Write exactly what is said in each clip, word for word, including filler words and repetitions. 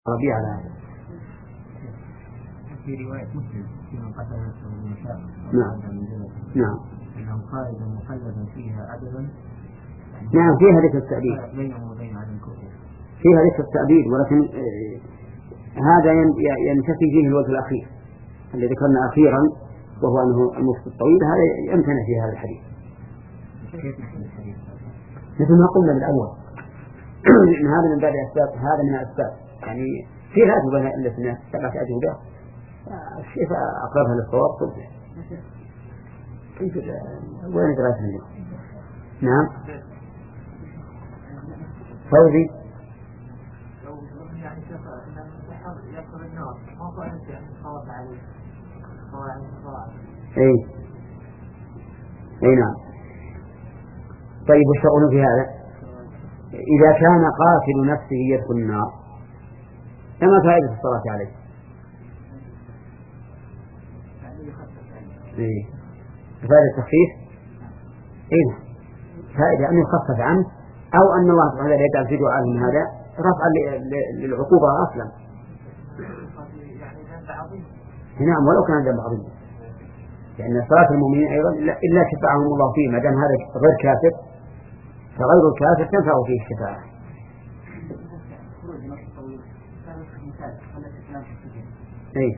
ربيع على هذا. في رواية مسلم في من قتل نفسه بالنساء نعم نعم أنه خالدا مخلدا فيها أبدا. نعم فيها ذكر التأبيد بينه وبين عدم الكفر فيها ذكر التأبيد، ولكن آه هذا ينتفي فيه الوجه الأخير الذي ذكرنا أخيرا، وهو أنه المكس الطويل، هذا يمتنع في هذا الحديث مثل ما قلنا بالأول. إن هذا من باب أسباب، هذا من الأسباب، يعني في لا تبنى إلا اثنين سبعة أجوبة، الشيء أقربها للصواب صدق. كيف وين دراسة اليوم؟ نعم فوزي يعني شوف يدخل النار ما هو أنت خاف عليه خاف أي أي نعم. طيب وش تقولون في هذا؟ إذا كان قاتل نفسه يدخل النار فما فائدة الصلاة عليه؟ إيه فائدة التخفيف؟ إيه فائدة أن يخفف عنه، أو أن الله سبحانه وتعالى يجعل في دعاء من هذا رفعا للعقوبة أصلا. نعم ولو كان ذنب عظيم، لأن صلاة المؤمنين أيضا إلا شفاعهم الله فيه، ما دام هذا غير كافر فغير الكافر تنفع فيه الشفاعة. إيه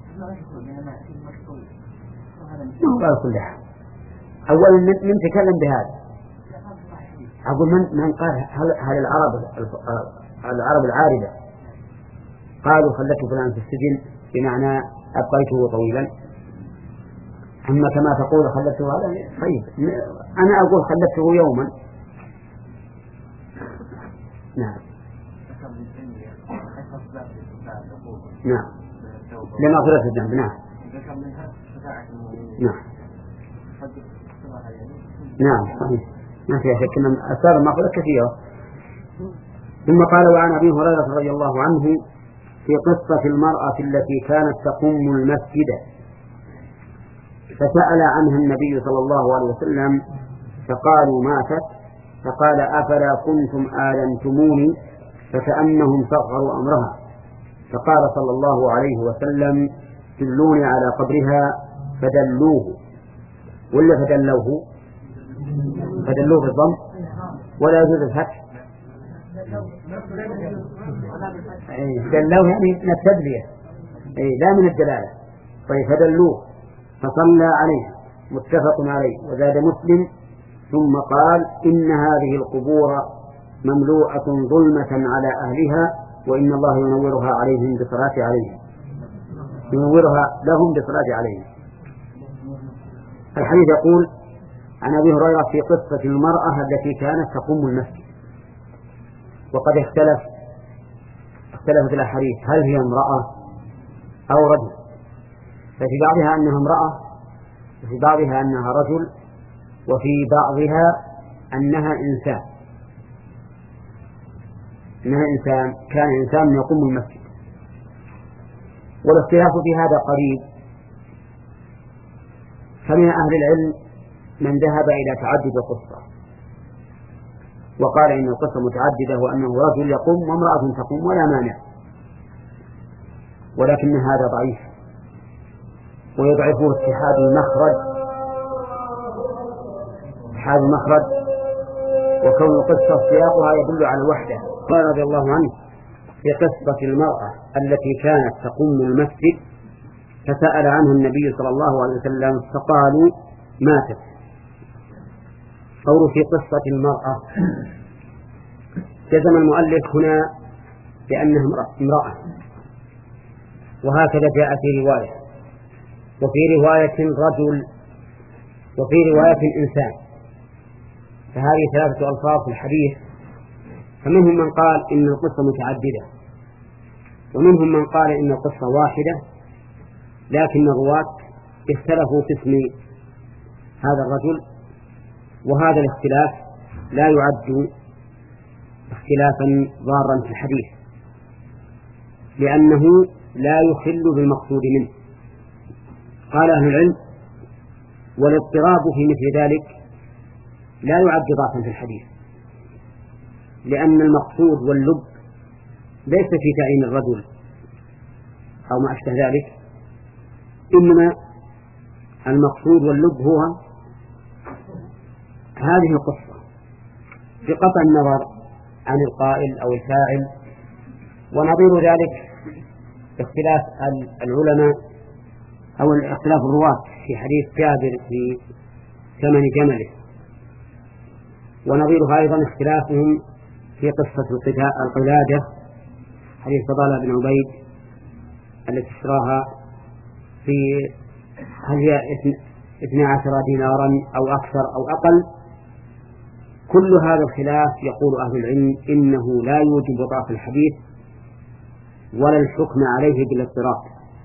ما هو قال كل حال. أولا من تكلم بهذا، أقول من من قال هل, هل العرب العرب العاربة قالوا خلته فلان في السجن بمعنى أبقيته طويلا، أما كما تقول خلته هذا طيب، أنا أقول خلته يوما. نعم نعم لمغفرة الذنب. نعم نعم نعم صحيح ما فيها شك أن أسباب المغفرة كثيرة. ثم قال وعن أبي هريرة رضي الله عنه في قصة المرأة التي كانت تقوم المسجد فسأل عنها النبي صلى الله عليه وسلم فقالوا ماتت، فقال أفلا كنتم آذنتموني فكأنهم صغروا أمرها، فقال صلى الله عليه وسلم دلوني على قبرها فدلوه، ولا فدلوه فدلوه بالضم ولا يجوز الفتح. دلوه يعني من التدلية لا من الدلالة. طيب فدلوه فصلى عليه متفق عليه. وزاد مسلم ثم قال إن هذه القبور مملوءة ظلمة على أهلها وإن الله ينورها عليهم بصلاة عليهم ينورها لهم بصلاة عليهم. الحديث يقول عن أبي هريرة في قصة المرأة التي كانت تقوم المسجد، وقد اختلف اختلفت الأحاديث هل هي امرأة أو رجل، ففي بعضها أنها امرأة وفي بعضها أنها رجل وفي بعضها أنها إنسان إنها إنسان كان إنسان يقوم المسجد. والاختلاف في هذا قريب، فمن أهل العلم من ذهب إلى تعدد القصة وقال إن القصة متعددة وأنه رجل يقوم وامرأة تقوم ولا مانع، ولكن هذا ضعيف ويضعفه اتحاد المخرج اتحاد المخرج وكون القصة سياقها يدل على الوحدة. قال رضي الله عنه في قصة المرأة التي كانت تقوم المسجد فسأل عنه النبي صلى الله عليه وسلم فقالوا ماتت. قوله في قصة المرأة جزم المؤلف هنا بأنها امرأة، وهكذا جاء في رواية، وفي رواية رجل، وفي رواية إنسان، فهذه ثلاثة ألفاظ في الحديث. فمنهم من قال إن القصة متعددة، ومنهم من قال إن القصة واحدة، لكن الرواة اختلفوا في اسم هذا الرجل، وهذا الاختلاف لا يعد اختلافا ضارا في الحديث لأنه لا يخل بالمقصود منه. قال أهل العلم والاضطراب في مثل ذلك لا يعد ضعفا في الحديث، لأن المقصود واللب ليس في تعيين الرجل أو ما أشبه ذلك، إنما المقصود واللب هو هذه القصة بقطع النظر عن القائل أو الفاعل. ونظير ذلك اختلاف العلماء أو اختلاف الرواة في حديث جابر في ثمن جمله، ونظيرها أيضا اختلافهم في قصة القلادة حديث فضالة بن عبيد التي اشتراها في هل هي اثنى عشر دينارا أو أكثر أو أقل. كل هذا الخلاف يقول أهل العلم إنه لا يوجب ضعف الحديث ولا الحكم عليه بالاضطراب.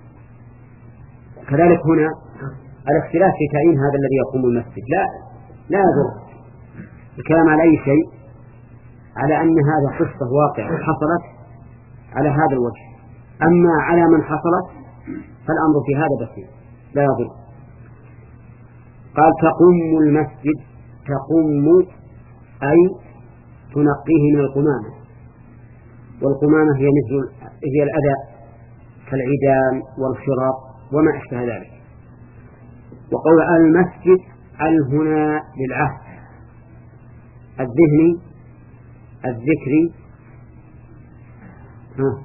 كذلك هنا الاختلاف في تعيين هذا الذي يقوم المسجد لا لا يضر الكلام على أي شيء، على أن هذا قصة واقعة حصلت على هذا الوجه. أما على من حصلت فالأمر في هذا بسيط لا يضر. قال تقم المسجد، تقم أي تنقيه من القمامة، والقمامة هي مثل هي الأذى كالعيدان والخرق وما أشبه ذلك. وقول المسجد هنا للعهد الذهني الذكري، ها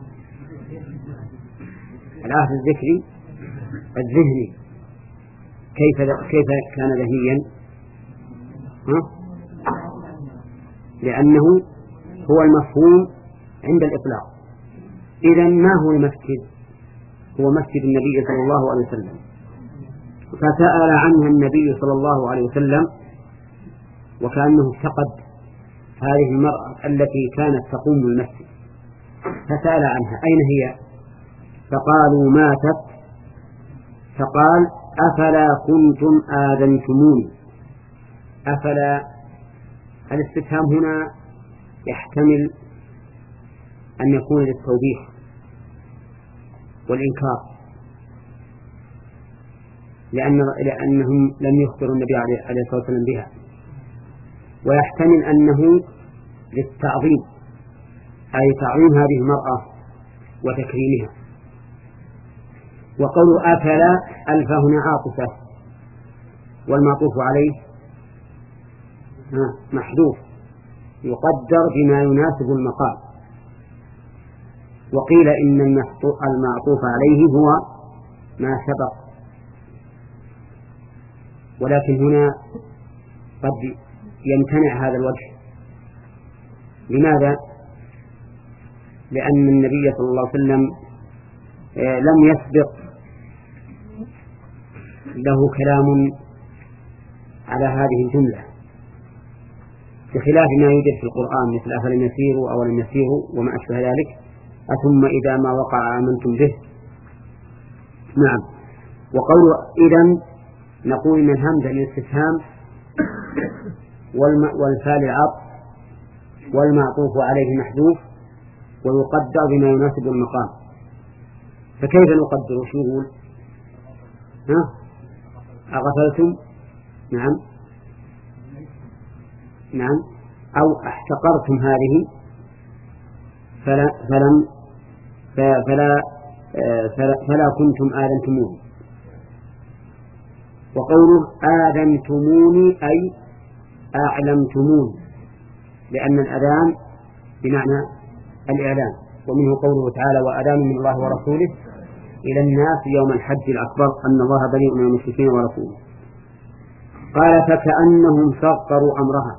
العهد الذكري الذهني. كيف كيف كان ذهنيا؟ ها؟ لأنه هو المفهوم عند الإطلاق. إذن ما هو المسجد؟ هو مسجد النبي صلى الله عليه وسلم، فسأل عنها النبي صلى الله عليه وسلم وكأنه افتقد هذه المرأة التي كانت تقوم المسجد، فسأل عنها أين هي؟ فقالوا ماتت. فقال أفلا كنتم آذنتموني. أفلا الاستفهام هنا يحتمل أن يكون للتوبيخ والإنكار، لأن لأنهم لم يخبروا النبي عليه الصلاة والسلام بها، ويحتمل أنه للتعظيم أي تعظيم هذه المرأة وتكريمها. وقول أفلا ألف هنا عاطفة والمعطوف عليه محذوف يقدر بما يناسب المقام. وقيل إن المعطوف عليه هو ما سبق، ولكن هنا قد يمتنع هذا الوجه. لماذا؟ لأن النبي صلى الله عليه وسلم لم يسبق له كلام على هذه الجملة، بخلاف ما يوجد في القرآن مثل أفلم يسيروا أو لم يسيروا وما أشبه ذلك، أثم إذا ما وقع آمنتم به. نعم. وقول إذن نقول إن الهمزة للاستفهام والفاء للعطف والمعطوف عليه محذوف ويقدر بما يناسب المقام. فكيف نقدر؟ وش نقول؟ ها؟ أغفلتم؟ نعم نعم. أو احتقرتم هذه فلا فلم فلا فلا, فلا كنتم آذنتموني. وقوله آذنتموني أي أعلمتموني، لأن الأذان بمعنى الإعلام، ومنه قوله تعالى وأذان من الله ورسوله إلى الناس يوم الحج الأكبر أن الله بريء من المشركين ورسوله. قال فكأنهم صغروا أمرها،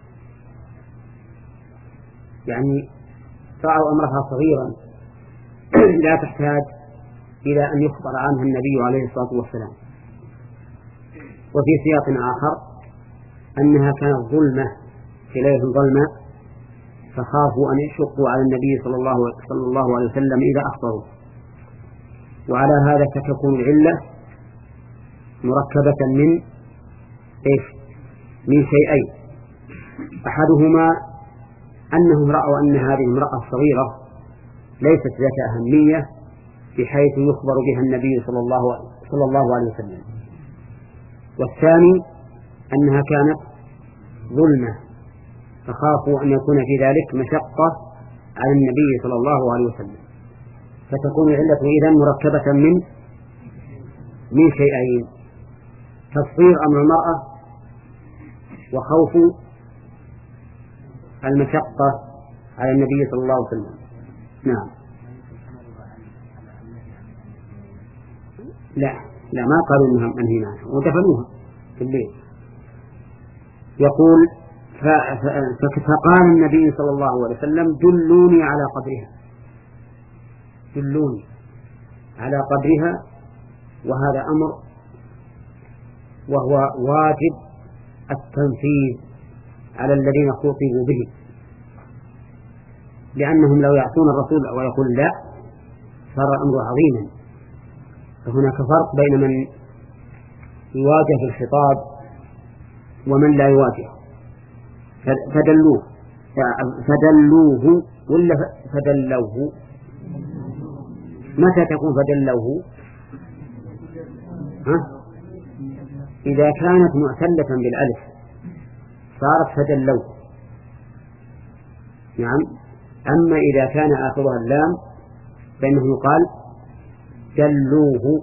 يعني رأوا أمرها صغيرا لا تحتاج إلى أن يخبر عنها النبي عليه الصلاة والسلام. وفي سياق آخر أنها كانت ظلمة في ليلة ظلمة فخافوا أن يشقوا على النبي صلى الله, صلى الله عليه وسلم إذا أخبروا. وعلى هذا فتكون العلة مركبة من إيش؟ من شيئين. أحدهما أنهم رأوا أن هذه المرأة الصغيرة ليست ذات أهمية بحيث يخبر بها النبي صلى الله, صلى الله عليه وسلم. والثاني أنها كانت ظلمة فخافوا أن يكون في ذلك مشقة على النبي صلى الله عليه وسلم، فتكون العلة إذن مركبة من من شيئين: تصغير أمر المرأة وخوف المشقة على النبي صلى الله عليه وسلم. نعم. لا لا ما قالوا إنها منهينا عنها ودفنوها في الليل. يقول فقال النبي صلى الله عليه وسلم: دلوني على قبرها، دلوني على قبرها. وهذا أمر وهو واجب التنفيذ على الذين خطبوا به، لأنهم لو يعصون الرسول ويقول لا صار الأمر عظيما. فهناك فرق بين من يواجه في الخطاب ومن لا يواجه. فدلوه فدلوه ولا فدلوه؟ متى تكون فدلوه؟ ها؟ إذا كانت معتلة بالألف صارت فدلوه. نعم. أما إذا كان آخرها اللام فإنه يقال دلوه.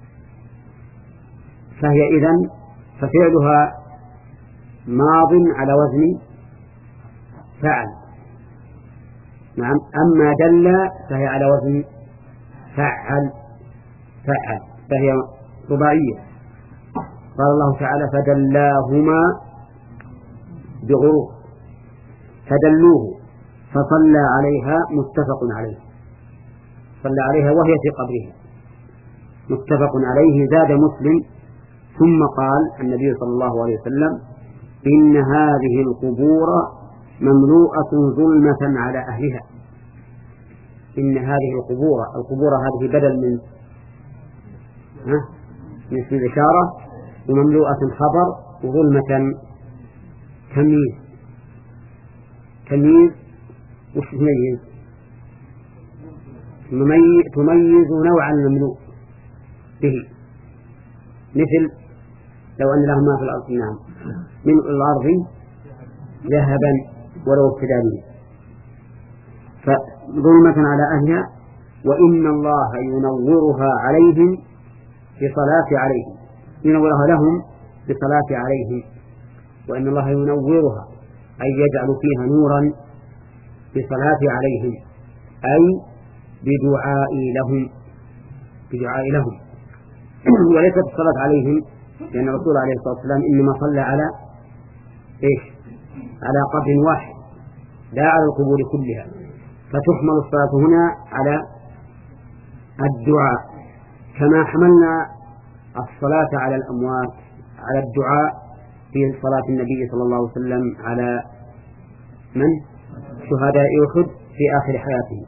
فهي إذن ففعلها ماض على وزن فعل. نعم. أما دل فهي على وزن فعل فعل فهي رباعية. قال الله تعالى: فدلاهما بغرور. فدلوه فصلى عليها متفق عليه، صلى عليها وهي في قبرها متفق عليه. زاد مسلم: ثم قال النبي صلى الله عليه وسلم: إن هذه القبور مملوءة ظلمة على أهلها. إن هذه القبور، القبور هذه بدل من ها من اسم الإشارة، ومملوءة خبر، وظلمة تمييز. تمييز وش تميز؟ تميز نوع المملوء به، مثل لو أن لهم ما في الأرض نعم من الأرض ذهبا ولو افتدى به. فظلمة على أهلها، وإن الله ينورها عليهم بصلاة عليهم، ينورها لهم بصلاة عليهم. وإن الله ينورها أي يجعل فيها نورا بصلاة عليهم، أي بدعاء لهم بدعاء لهم وليست الصلاة عليهم، لأن الرسول عليه الصلاة والسلام إنما صلى على إيش؟ على قبر واحد لا على القبور كلها. فتحمل الصلاة هنا على الدعاء، كما حملنا الصلاة على الأموات على الدعاء في صلاة النبي صلى الله عليه وسلم على من؟ شهداء أحد في آخر حياته.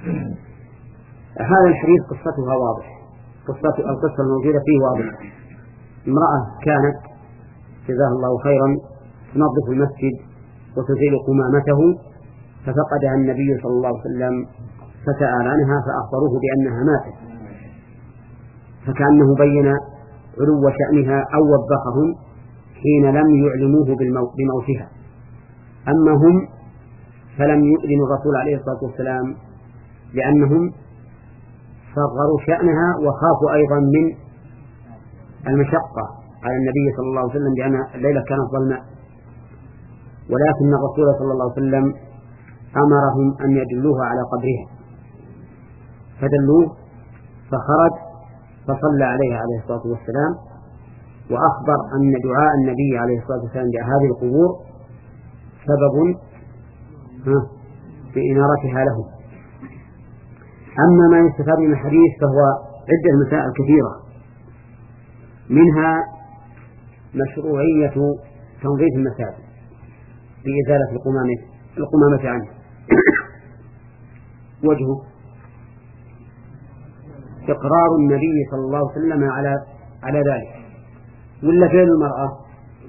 هذا الحديث قصتها واضح، قصة القصة الموجودة فيه واضحة. امرأة كانت جزاها الله خيرا تنظف المسجد وتزيل قمامته، ففقدها النبي صلى الله عليه وسلم فسأل عنها فأخبروه بأنها ماتت، فكأنه بين علو شأنها أو وبخهم حين لم يعلموه بموتها. أما هم فلم يؤذنوا الرسول عليه الصلاة والسلام لأنهم صغروا شأنها وخافوا أيضا من المشقة على النبي صلى الله عليه وسلم لأن الليلة كانت ظلماء. ولكن الرسول صلى الله عليه وسلم أمرهم أن يدلوها على قبرها، فدلوه فخرج فصلى عليها عليه الصلاة والسلام، وأخبر أن دعاء النبي عليه الصلاة والسلام لهذه القبور سبب في إنارتها لهم. أما ما يستفاد من الحديث فهو عدة مسائل كثيرة، منها مشروعية تنظيف المساجد بإزالة القمامة القمامة عنه. وجهه إقرار النبي صلى الله عليه وسلم على على ذلك، ولا فعل المرأة؟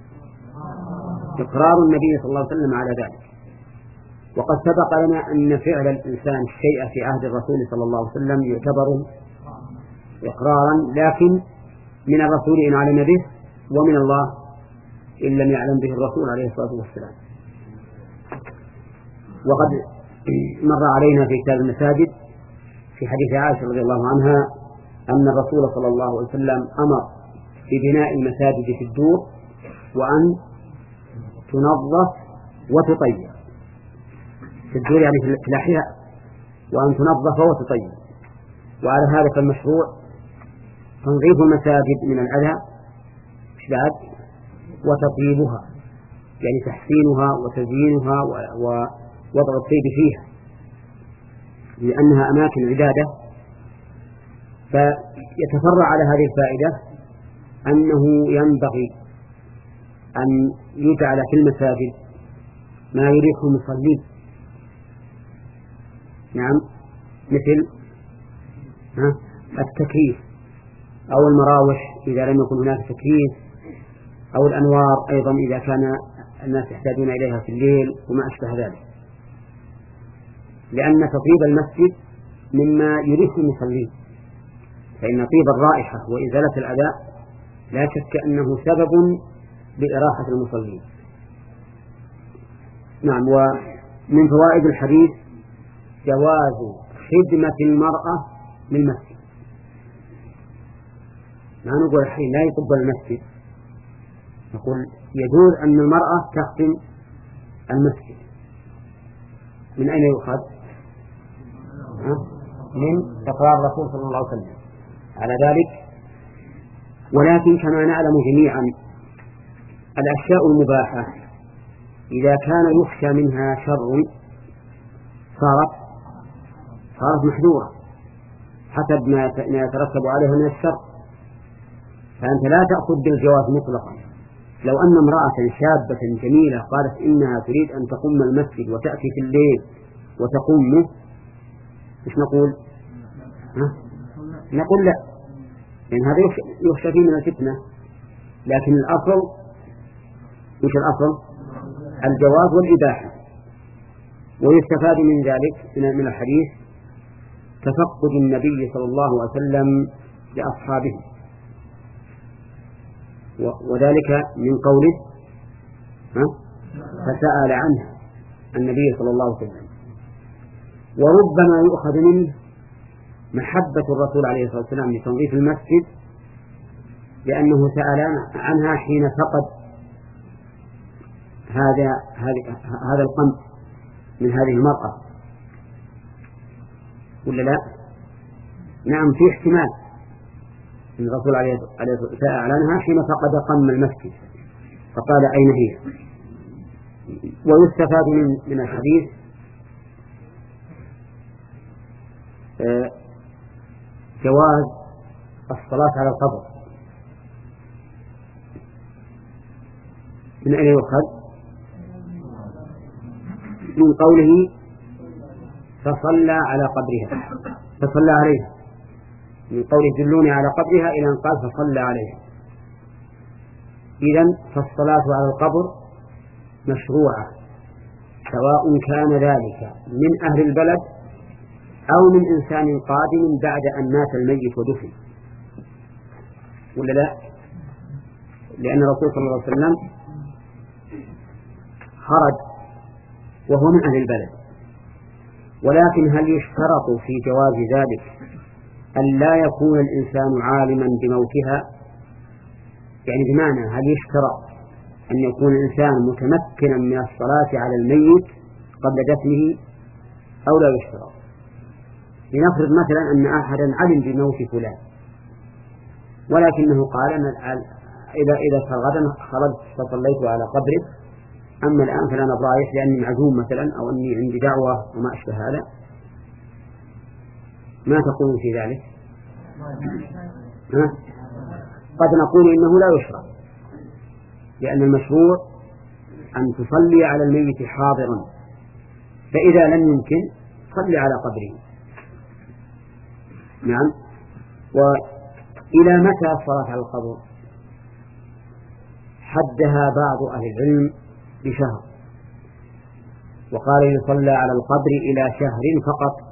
إقرار النبي صلى الله عليه وسلم على ذلك. وقد سبق لنا أن فعل الإنسان الشيء في عهد الرسول صلى الله عليه وسلم يعتبر إقرارا، لكن من الرسول إن علم به، ومن الله إن لم يعلم به الرسول عليه الصلاة والسلام. وقد مر علينا في كتاب المساجد في حديث عائشة رضي الله عنها أن الرسول صلى الله عليه وسلم أمر ببناء المساجد في الدور وأن تنظف وتطيب. في الدور يعني في الأحياء، وأن تنظف وتطيب. وعلى هذا فالمشروع تنظيف المساجد من الأذى بعد وتطيبها، يعني تحسينها وتزيينها ووضع الطيب فيها لأنها أماكن عبادة. فيتفرع على هذه الفائدة أنه ينبغي أن يجعل في المساجد ما يريح المصلين، نعم، مثل التكييف أو المراوح إذا لم يكن هناك تكييف، أو الأنوار أيضا إذا كان الناس يحتاجون إليها في الليل وما أشبه ذلك، لأن تطيب المسجد مما يريح المصلين، فإن طيب الرائحة وإزالة الأذى لا شك أنه سبب لإراحة المصلين. نعم. ومن فوائد الحديث جواز خدمة المرأة للمسجد. ما نقول الحين لا يقبل المسجد، نقول يجوز أن المرأة تخدم المسجد. من أين يؤخذ؟ من إقرار الرسول صلى الله عليه وسلم على ذلك. ولكن كما نعلم جميعا الأشياء المباحة إذا كان يخشى منها شر صارت صارت محذورة حسب ما يترتب عليها من الشر، فأنت لا تأخذ بالجواز مطلقا. لو أن امرأة شابة جميلة قالت إنها تريد أن تقوم المسجد وتأتي في الليل وتقومه، إيش نقول؟ ها؟ نقول لا، لأن هذا يخشى فيه من الفتنة. لكن الأصل إيش الأصل؟ الجواز والإباحة. ويستفاد من ذلك من الحديث تفقد النبي صلى الله عليه وسلم لأصحابه، وذلك من قوله ها؟ فسأل عنها النبي صلى الله عليه وسلم. وربما يؤخذ منه محبة الرسول عليه الصلاة والسلام لتنظيف المسجد، لأنه سأل عنها حين فقد هذا هذا القمح من هذه المرأة، ولا لا؟ نعم، في احتمال أن الرسول عليه الصلاة والسلام سأل عنها حين فقد قم المسجد فقال أين هي. ويستفاد من من الحديث جواز الصلاة على القبر. من أين يؤخذ؟ من قوله فصلى على قبرها، فصلى عليها، من قوله دلوني على قبرها إلى أن قال فصلى عليها. إذن فالصلاة على القبر مشروعة، سواء كان ذلك من أهل البلد أو من إنسان قادم بعد أن مات الميت ودفن، ولا لا؟ لأن الرسول صلى الله عليه وسلم خرج وهو من أهل البلد. ولكن هل يشترط في جواز ذلك أن لا يكون الإنسان عالما بموتها؟ يعني بمعنى هل يشترط أن يكون الإنسان متمكنا من الصلاة على الميت قبل دفنه أو لا يشترط؟ لنفرض مثلا أن أحدا علم بموت فلان ولكنه قال أن إذا إذا غدا خرجت فصليت على قبره، أما الآن فلا نبرايح لأني معزوم مثلا أو أني عندي دعوة وما أشبه هذا. ما تقول في ذلك؟ ها؟ قد نقول إنه لا يشرع، لأن المشروع أن تصلي على الميت حاضرا، فإذا لم يمكن صلي على قبره. نعم. وإلى متى الصلاة على القبر؟ حدها بعض أهل العلم بشهر، وقال يصلى على القبر إلى شهر فقط،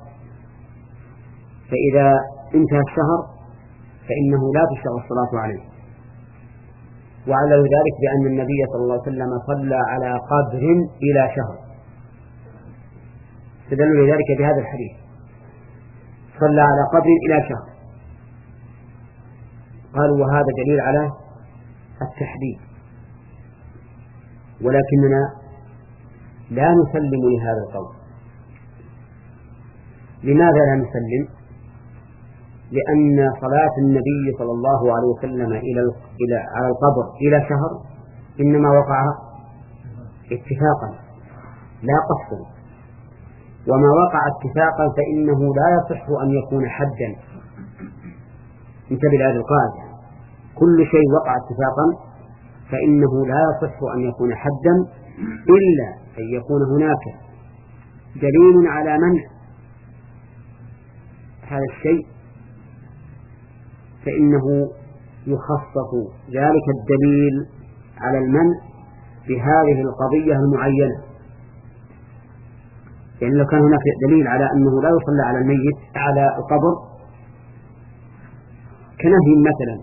فإذا انتهى الشهر فإنه لا تشرع الصلاة عليه. وعلى ذلك بأن النبي صلى الله عليه وسلم صلى على قبر إلى شهر، استدلوا لذلك بهذا الحديث: صلى على قبر إلى شهر. قالوا وهذا دليل على التحديد، ولكننا لا نسلم لهذا القول. لماذا لا نسلم؟ لأن صلاة النبي صلى الله عليه وسلم إلى إلى على القبر إلى شهر إنما وقع اتفاقا لا قصدا، وما وقع اتفاقا فإنه لا يصح أن يكون حدا. انتبه لهذه القاعدة: كل شيء وقع اتفاقا فإنه لا يصح أن يكون حدا إلا أن يكون هناك دليل على منع هذا الشيء، فإنه يخصص ذلك الدليل على المنع بهذه القضية المعينة. يعني لو كان هناك دليل على أنه لا يصلى على الميت على القبر كنهي مثلا،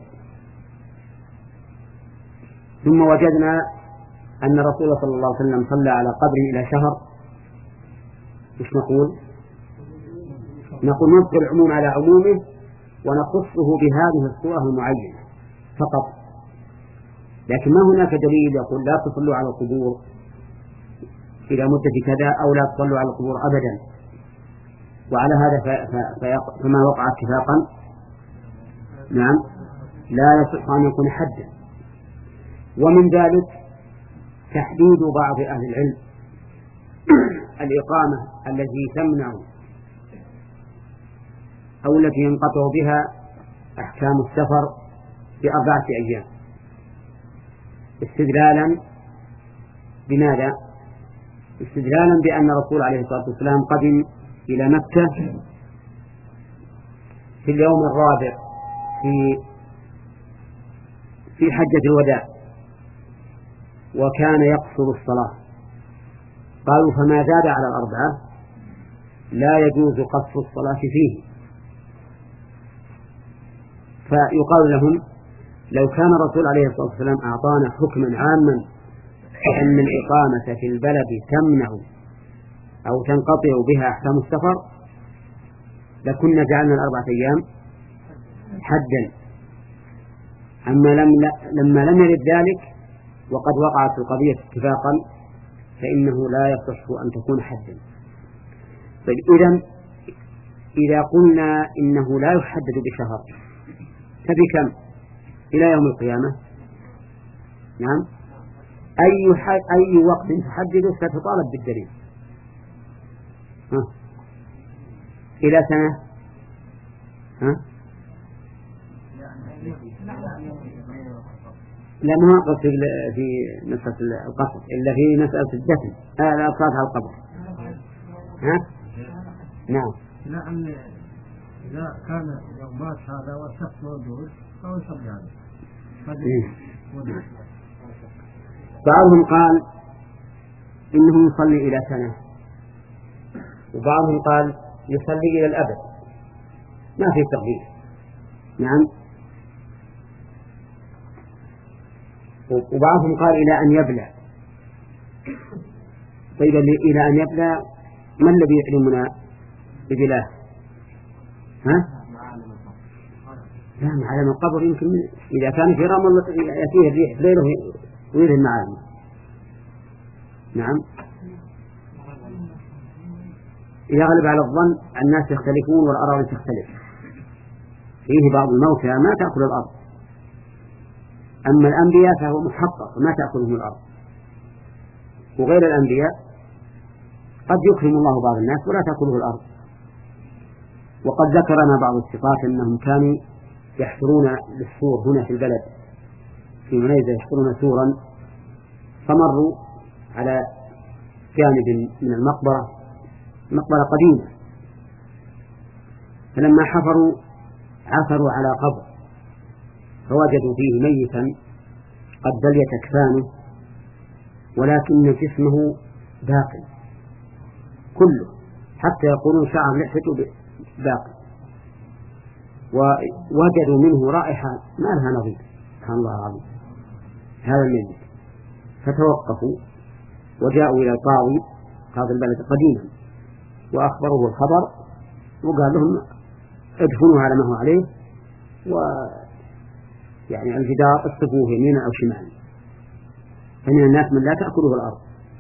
ثم وجدنا أن رسول الله صلى الله عليه وسلم صلى على قبر إلى شهر، إيش نقول؟ نقول نطلق العموم على عمومه ونخصه بهذه الصورة المعينة فقط، لكن ما هناك دليل يقول لا تصلوا على القبور إلى مدة كذا أو لا تصلوا على القبور أبدا. وعلى هذا فما وقع اتفاقا نعم لا يصح أن يكون حدا. ومن ذلك تحديد بعض أهل العلم الإقامة التي تمنع أو التي ينقطع بها أحكام السفر بأربعة أيام، استدلالا بماذا؟ استدلالا بأن الرسول عليه الصلاة والسلام قدم إلى مكة في اليوم الرابع في في حجة الوداع، وكان يقصر الصلاة. قالوا فما زاد على الأربعة لا يجوز قصر الصلاة فيه. فيقال لهم لو كان الرسول عليه الصلاة والسلام أعطانا حكما عاما أن الإقامة في البلد تمنع أو تنقطع بها أحكام السفر لكنا جعلنا الأربعة أيام حدا. أما لم لما لم يرد ذلك وقد وقعت القضية اتفاقا فإنه لا يصح أن تكون حدا. طيب إذن إذا قلنا إنه لا يحدد بشهر فبكم إلى يوم القيامة؟ نعم، أي أي وقت تحدده ستطالب بالدليل. ها؟ إلى سنة؟ ها؟ لا ما أقصد في مسألة القصر إلا في مسألة الدفن آه لا أقصد على القبر. ها؟ نعم. لأن إذا كان يوم مات هذا والشخص موجود فهو يصلي عليه. بعضهم قال إنه يصلي إلى سنة، وبعضهم قال يصلي إلى الأبد ما في تغيير. نعم. وبعضهم قال إلى أن يبلى. طيب إلى أن يبلى ما الذي يعلمنا ببلاه؟ ها؟ لا معلم القبر يمكن إذا كان في رمل يأتيه الريح ليله ويره المعالم. نعم. إذا غلب على الظن الناس يختلفون والأراضي تختلف، فيه بعض الموتى ما تأكل الأرض، أما الأنبياء فهو محقق ما تأكلهم الأرض، وغير الأنبياء قد يكرم الله بعض الناس ولا تأكله الأرض. وقد ذكرنا بعض الثقات أنهم كانوا يحفرون للسور هنا في البلد في منيزة، يحفرون سورا، فمروا على جانب من المقبرة، مقبرة قديمة، فلما حفروا عثروا على قبر فوجدوا فيه ميتا قد بليت أكفانه ولكن جسمه باقي كله، حتى يقولون شعر لحيته باقي، ووجدوا منه رائحة ما لها نظير. سبحان الله العظيم هذا الميت. فتوقفوا وجاءوا إلى القاضي قاضي البلد قديما وأخبروه الخبر وقال لهم ادفنوا على ما هو عليه، و يعني الجدار اصطفوه يمينا أو شمالا، فمن الناس من لا تأكله الأرض.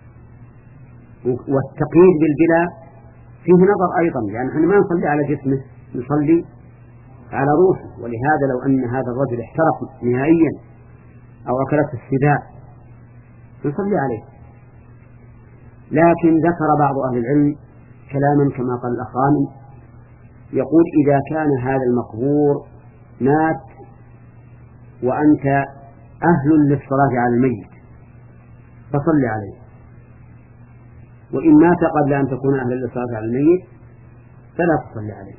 والتقييد بالبلا فيه نظر أيضا، لأن احنا ما نصلي على جسمه، نصلي على روحه. ولهذا لو أن هذا الرجل احترق نهائيا أو أكلت السباع نصلي عليه. لكن ذكر بعض أهل العلم كلاما كما قال الأخراني، يقول إذا كان هذا المقبور مات وأنت أهل للصلاة على الميت فصل عليه، وإن مات قبل أن تكون أهل للصلاة على الميت فلا تصل عليه،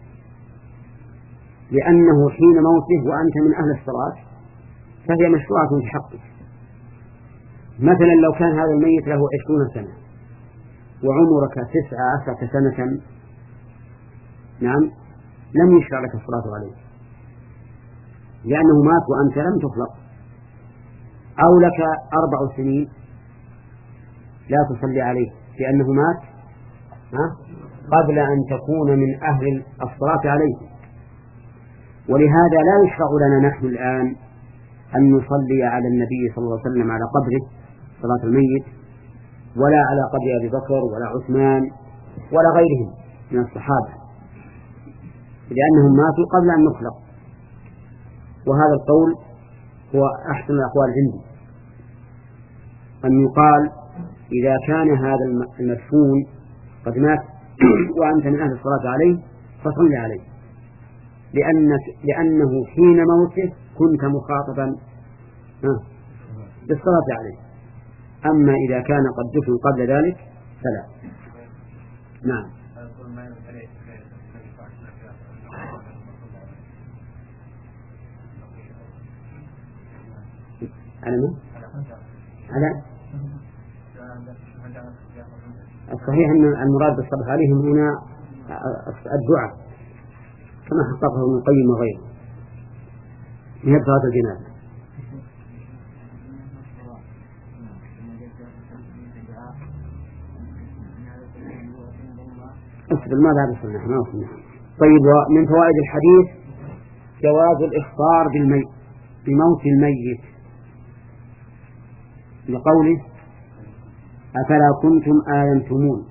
لأنه حين موته وأنت من أهل الصلاة فهي مشروعة في حقك. مثلا لو كان هذا الميت له عشرون سنة وعمرك تسعة عشرة سنة، نعم، لم يشرع لك الصلاة عليه لأنه مات وأنت لم تخلق. أو لك أربع سنين لا تصلي عليه لأنه مات قبل أن تكون من أهل الصلاة عليه. ولهذا لا يشرع لنا نحن الآن أن نصلي على النبي صلى الله عليه وسلم على قبره صلاة الميت، ولا على قبر أبي بكر ولا عثمان ولا غيرهم من الصحابة، لأنهم ماتوا قبل أن نخلق. وهذا القول هو أحسن الأقوال عندي، أن يقال إذا كان هذا المدفون قد مات وأنت من أهل الصلاة عليه فصل عليه، لأنك لأنه حين موته كنت مخاطبا بالصلاة عليه. أما إذا كان قد دفن قبل ذلك فلا. نعم. على من؟ على الصحيح أن المراد بالصلاة عليهم هنا الدعاء كما حققه ابن القيم وغيره من صلاة الجنازة. أصبر ما ذهب السنة ما وصلنا. طيب، ومن فوائد الحديث جواز الإخبار بالميت بموت الميت لقوله أفلا كنتم آذنتمون.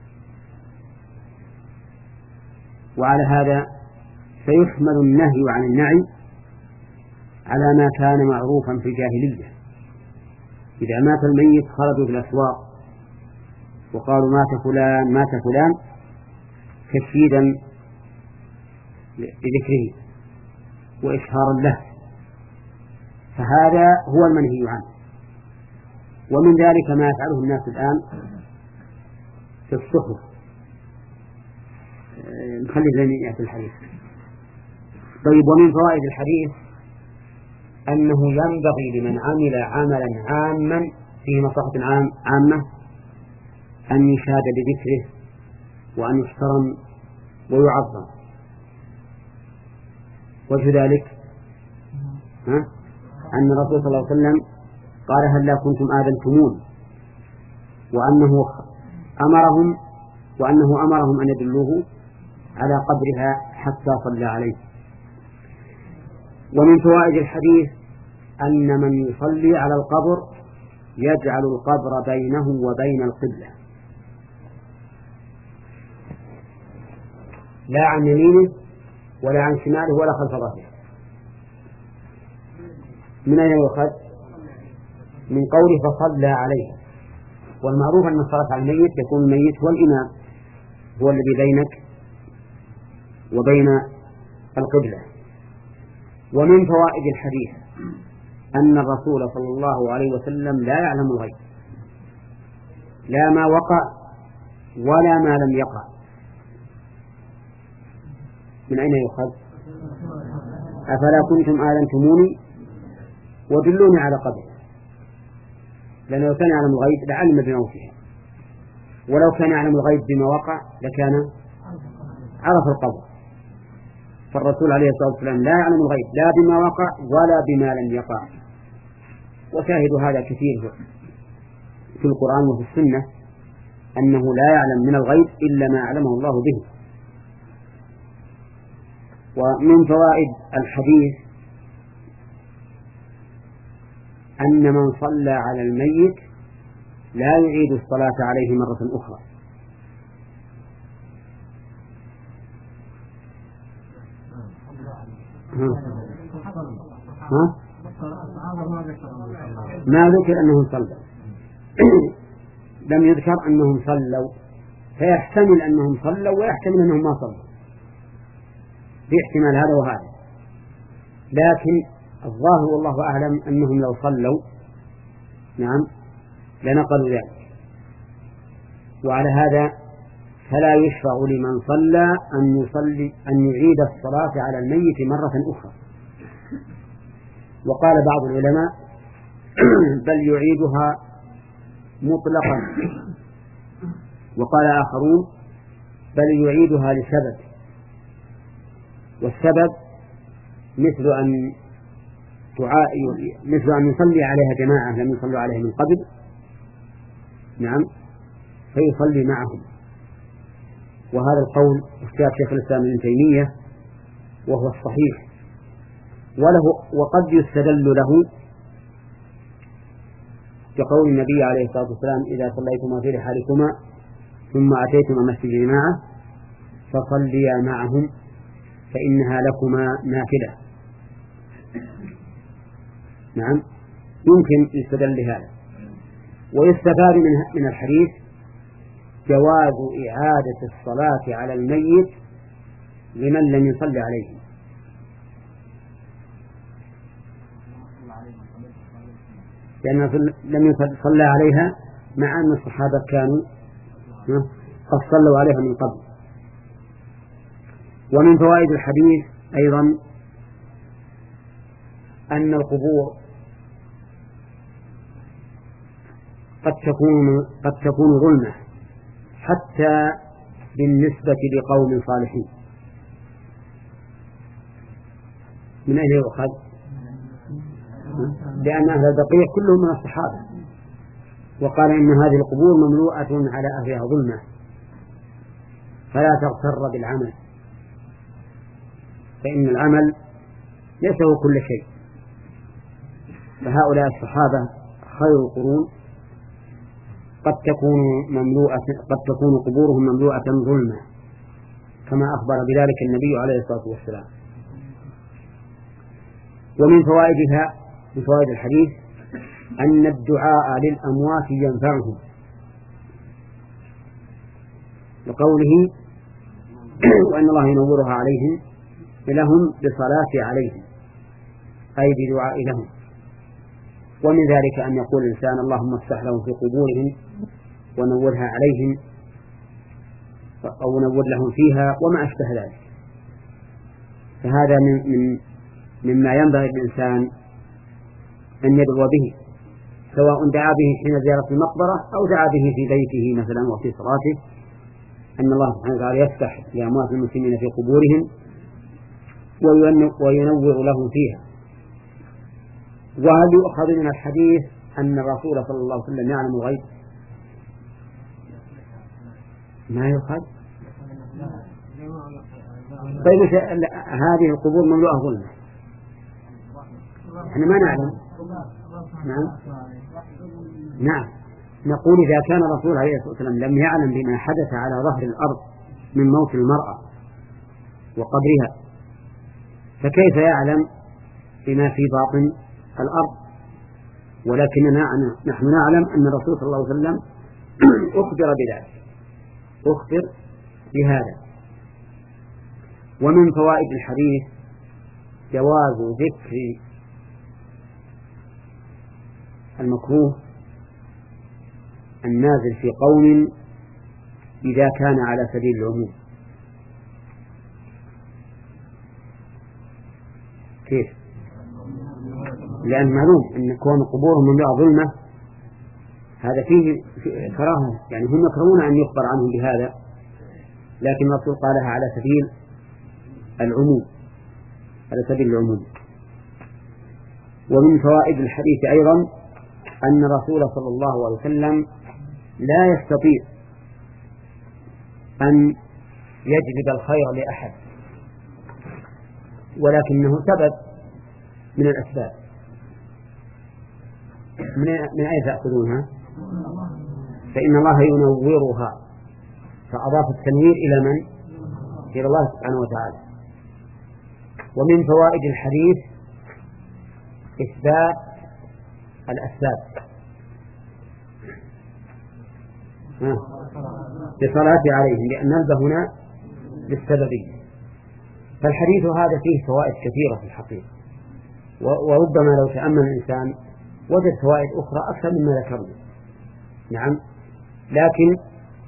وعلى هذا فيحمل النهي عن النعي على ما كان معروفا في الجاهلية. إذا مات الميت خرجوا في الأسواق وقالوا مات فلان مات فلان تشهيدا لذكره وإشهارا له، فهذا هو المنهي عنه. ومن ذلك ما يفعله الناس الآن في الصحف. نخلي ذلك في الحديث. طيب، ومن فوائد الحديث أنه ينبغي لمن عمل عملا عاما فيه مصلحة عام عامة أن يشاد بذكره وأن يحترم ويعظم. وجه ذلك ها؟ أن الرسول صلى الله عليه وسلم قال هل لا كنتم آذنتمون، وأنه أمرهم وأنه أمرهم أن يدلوه على قبرها حتى صلى عليه. ومن فوائد الحديث أن من يصلي على القبر يجعل القبر بينه وبين القبلة، لا عن يمينه ولا عن شماله ولا خلف ظهره. من أين يؤخذ؟ من قوله فصلى عليه. والمعروف أن الصلاة على الميت يكون الميت هو الإمام، هو الذي بينك وبين القبلة. ومن فوائد الحديث أن الرسول صلى الله عليه وسلم لا يعلم الغيب، لا ما وقع ولا ما لم يقع. من أين يؤخذ؟ أفلا كنتم آذنتموني ودلوني على قبره، لأنه لو كان يعلم الغيب لعلم بموته، ولو كان يعلم الغيب بما وقع لكان عرف القبر. فالرسول عليه الصلاة والسلام لا يعلم الغيب لا بما وقع ولا بما لم يقع. وشاهد هذا كثير في القرآن وفي السنة، أنه لا يعلم من الغيب إلا ما أعلمه الله به. ومن فوائد الحديث أن من صلى على الميت لا يعيد الصلاة عليه مرة أخرى. ها؟ ها؟ ما ذكر أنهم صلوا لم يذكر أنهم صلوا، فيحتمل أنهم صلوا ويحتمل أنهم ما صلوا، في احتمال هذا وهذا، لكن الظاهر والله أعلم أنهم لو صلوا نعم لنقلوا ذلك. وعلى هذا فلا يشرع لمن صلى أن يصلي أن يعيد الصلاة على الميت مرة أخرى. وقال بعض العلماء بل يعيدها مطلقا، وقال آخرون بل يعيدها لسبب، والسبب مثل أن دعاء مثل أن يصلي عليها جماعة لم يصلوا عليها من قبل نعم فيصلي معهم. وهذا القول اختيار شيخ الإسلام ابن تيمية وهو الصحيح، وله وقد يستدل له كقول النبي عليه الصلاة والسلام إذا صليتما في رحالكما ثم أتيتما مسجد جماعة فصليا معهم فإنها لكما نافلة. نعم يمكن يستدل لهذا. ويستفاد من من الحديث جواز إعادة الصلاة على الميت لمن لم يصلي عليه، لأن لم يصلى عليها مع أن الصحابة كانوا قد صلوا عليها من قبل. ومن فوائد الحديث أيضا أن القبور قد تكون قد تكون ظلمة حتى بالنسبة لقوم صالحين. من أين يؤخذ؟ لأن أهل البقيع كلهم من الصحابة، وقال إن هذه القبور مملوءة على أهلها ظلمة فلا تغتر بالعمل، فإن العمل ليس هو كل شيء. فهؤلاء الصحابة خير القرون قد تكون مملوءة قد تكون قبورهم مملوءة ظلمة كما أخبر بذلك النبي عليه الصلاة والسلام. ومن فوائدها من فوائد الحديث أن الدعاء للأموات ينفعهم، لقوله وأن الله ينورها عليهم لهم بصلاة عليهم أي بدعاء لهم. ومن ذلك أن يقول الإنسان اللهم افتح لهم في قبورهم ونورها عليهم أو نور لهم فيها وما أشبه ذلك. فهذا من, من مما ينبغي الإنسان أن يدعو به، سواء دعا به حين زيارة المقبرة أو دعا به في بيته مثلا وفي صلاته، أن الله سبحانه وتعالى يفتح لأموات المسلمين في قبورهم وينور لهم فيها. وهل يؤخذ من الحديث أن الرسول صلى الله عليه وسلم يعلم الغيب؟ ما يؤخذ. طيب هذه القبور مملوءة ظلمة احنا ما نعلم. نعم نعم نقول إذا كان الرسول عليه الصلاة والسلام لم يعلم بما حدث على ظهر الأرض من موت المرأة وقبرها، فكيف يعلم بما في باطن الأرض؟ ولكننا نحن نعلم أن الرسول صلى الله عليه وسلم أخبر بذلك، أخبر بهذا. ومن فوائد الحديث جواز ذكر المكروه النازل في قوم إذا كان على سبيل العموم. كيف؟ لأن معلوم أن كون قبورهم مملوءة ظلمة هذا فيه كراهة، يعني هم يكرهون أن يخبر عنهم بهذا، لكن الرسول قالها على سبيل العموم، على سبيل العموم. ومن فوائد الحديث أيضا أن الرسول صلى الله عليه وسلم لا يستطيع أن يجلب الخير لأحد، ولكنه سبب من الأسباب. من أين تأخذونها؟ فإن الله ينورها، فأضاف التنوير إلى من؟ إلى الله سبحانه وتعالى. ومن فوائد الحديث إثبات الأسباب للصلاة عليهم، لأن الب هنا للسببية. فالحديث هذا فيه فوائد كثيرة في الحقيقة، وربما لو تأمل الإنسان وجد فوائد أخرى أكثر مما ذكرنا. نعم، لكن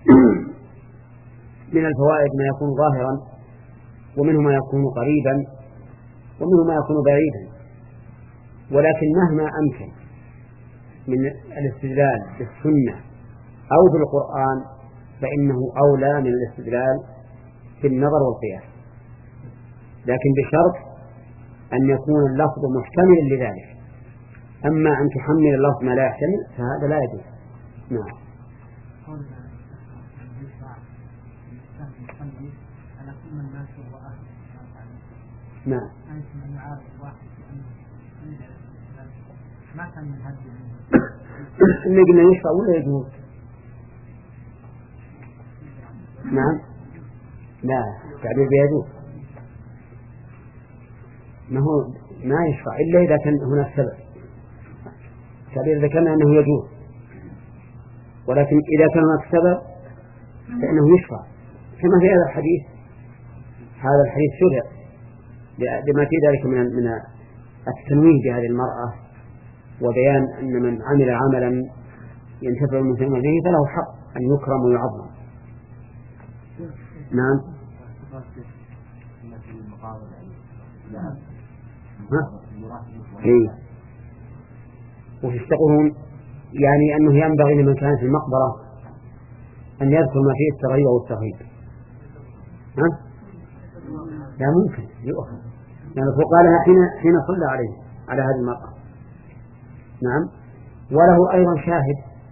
من الفوائد ما يكون ظاهرا، ومنه ما يكون قريبا، ومنه ما يكون بعيدا. ولكن مهما أمكن من الاستدلال بالسنة أو بالقرآن فإنه أولى من الاستدلال في النظر والقياس، لكن بشرط أن يكون اللفظ محتملا لذلك. أما أن تحمل اللفظ ما لا يحتمل فهذا لا يجوز. نعم. نعم. اللي قلنا يشفع ولا يجوز؟ نعم. لا، تعبير بيجوز، ما هو ما يشفع إلا إذا كان هناك سبب. تعبير ذكرنا أنه يجوز، ولكن إذا كان هناك سبب فإنه يشفع، كما في هذا الحديث. هذا الحديث شرع لما في ذلك من من التنويه بهذه المرأة، وبيان أن من عمل عملا ينتفع المسلم به فله حق أن يكرم ويعظم. نعم. ها؟ إيه. وتستقرون يعني أنه ينبغي لمن كان في المقبرة أن يذكر ما فيه الترغيب والترهيب. ها؟ لا ممكن يؤخذ، يعني فقالها حين حين صلى عليه على هذه المرأة. نعم. وله أيضا شاهد،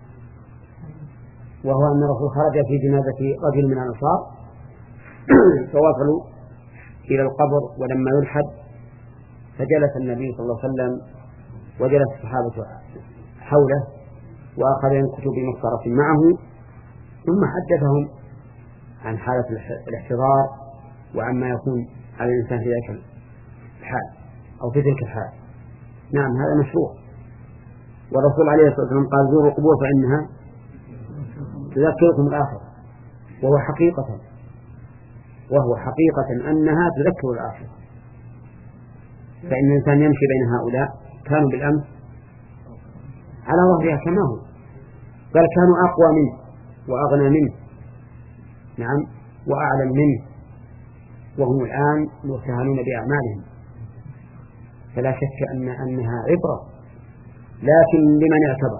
وهو أن الرسول خرج في جنازة رجل من الأنصار فوصلوا إلى القبر، ولما يلحد فجلس النبي صلى الله عليه وسلم وجلس الصحابة حوله وأخذ ينكت بمسطرة معه، ثم حدثهم عن حالة الاحتضار وعما يكون على الإنسان في ذلك الحال أو في تلك الحال. نعم، هذا مشروع. والرسول عليه الصلاة والسلام قال: زوروا القبور فإنها تذكركم الآخرة، وهو حقيقة وهو حقيقة أنها تذكر الآخرة. فإن الإنسان يمشي بين هؤلاء كانوا بالأمس على ظهرها كما هو، بل كانوا أقوى منه وأغنى منه، نعم، وأعلم منه، وهم الآن مرتهنون بأعمالهم. فلا شك أن أنها عبرة، لكن لمن اعتبر.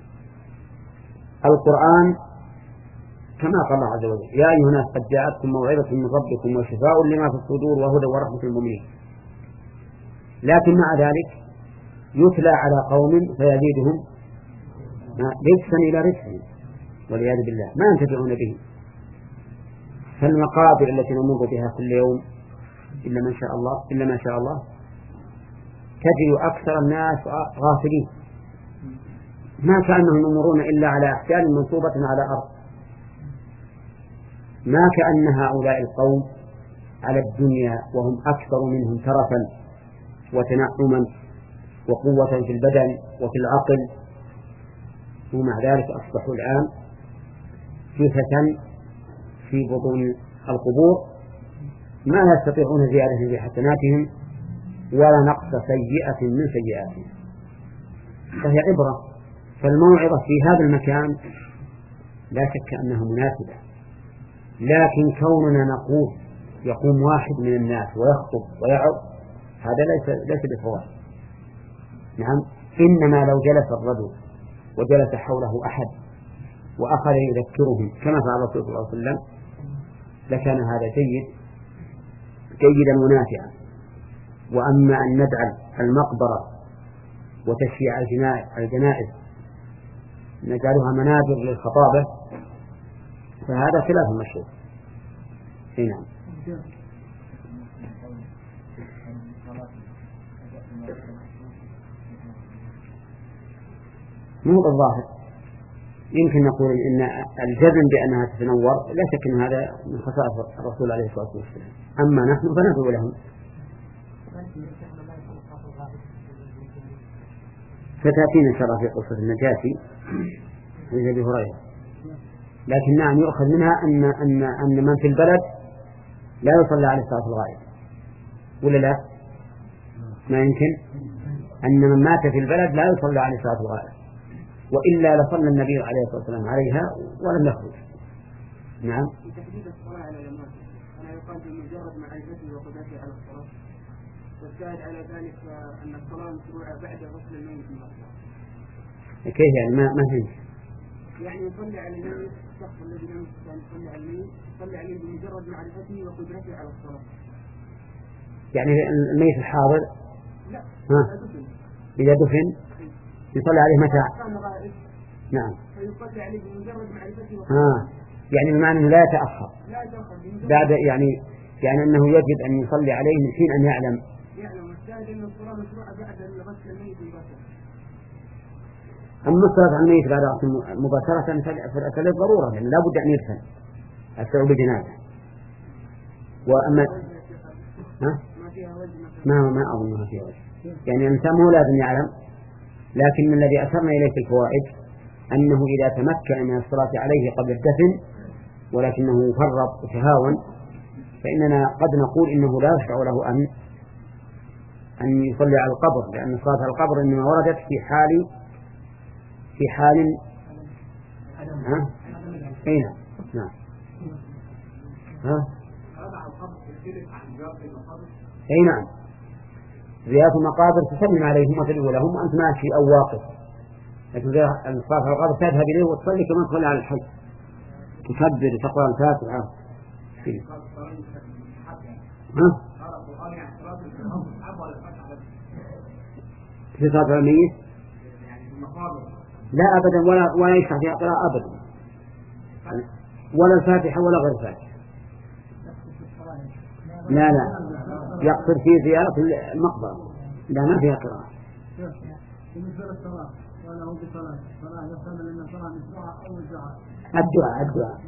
القرآن كما قال الله عز وجل: يا أيها الناس قد جاءتكم موعظة من ربكم وشفاء لما في الصدور وهدى ورحمة للمؤمنين. لكن مع ذلك يتلى على قوم فيزيدهم رجسا إلى رجسهم والعياذ بالله، ما ينتفعون به. فالمقابر التي نمر بها كل يوم إلا ما شاء الله إلا ما شاء الله تجد أكثر الناس غافلين، ما كأنهم يمرون إلا على أحجار منصوبة على أرض، ما كأن هؤلاء القوم على الدنيا وهم أكثر منهم ترفا وتنعما وقوة في البدن وفي العقل، ومع ذلك أصبحوا الآن جثثا في بطون القبور ما يستطيعون زيادة في حسناتهم ولا نقص سيئة من سيئاتهم. فهي عبرة. فالموعظة في هذا المكان لا شك أنها مناسبة، لكن كوننا نقول يقوم واحد من الناس ويخطب ويعظ هذا ليس ليس بصواب. نعم، إنما لو جلس الرجل وجلس حوله أحد وأخذ يذكرهم كما فعل الرسول صلى الله عليه وسلم لكان هذا جيد جيدا ونافعا. وأما أن ندعم المقبرة وتشييع الجنائز نجعلها منابر للخطابة فهذا خلاف المشروع. نعم. مو بالظاهر، يمكن نقول إن الجزم بأنها تتنور لا شك أن هذا من خصائص الرسول عليه الصلاة والسلام، أما نحن فندعو لهم. ستأتينا إن شاء الله في قصة النجاشي من أبي هريرة، لكن نعم يؤخذ منها أن أن أن من في البلد لا يصلى عليه صلاة الغائب، ولا لا؟ ما يمكن أن من مات في البلد لا يصلى عليه صلاة الغائب، وإلا لصلى النبي عليه الصلاة والسلام عليها ولم يخرج. نعم. في تحديد الصلاة على الأموات أنا يقال بمجرد معرفته وقدرته على الصلاة، والشاهد على ذلك أن الصلاة مشروعة بعد غسل الميت من الصلاة. كيف يعني؟ ما ما فهمت. يعني يصلي على الميت الشخص الذي لم يصلي على الميت يصلي عليه بمجرد معرفته وقدرته على الصلاة. يعني الميت الحاضر؟ لا. ها؟ إذا دفن يصلي عليه متى؟ نعم. فيصلي عليه بمجرد معرفته. ها. يعني بمعنى أنه لا يتأخر. لا يتأخر. بعد يعني يعني أنه يجب أن يصلي عليه من حين أن يعلم. يعلم الشاهد أن الصلاة مشروعة بعد غسل الميت مباشرة. أما الصلاة على الميت بعد غسل مباشرة فللضرورة، لأن لا بد أن يدفن السعو بالجنازة. وأما ها؟ ما ما أظنها فيها وجه. يعني الإنسان مو لازم يعلم، لكن الذي أشرنا إليه في الفوائد أنه إذا تمكن من الصلاة عليه قبل الدفن ولكنه فرط وتهاون فإننا قد نقول إنه لا يشرع له أن أن يصلي على القبر، لأن الصلاة على القبر إنما وردت في حال في حال ها؟ أين؟ نعم. ها؟ أي نعم. زيارة المقابر تسلم عليهم وتدعو لهم وأنت ماشي أو واقف، لكن الصلاة على القبر تذهب إليه وتصلي كما تصلي على الحي، تكبر وتقرأ الفاتحة. ها؟ في صلاة على الميت؟ لا أبدا، ولا ولا يشرع فيها قراءة أبدا، ولا الفاتحة ولا غير الفاتحة. لا لا يقصر في زيارة المقبرة، لا ما فيها قراءة. الدعاء الدعاء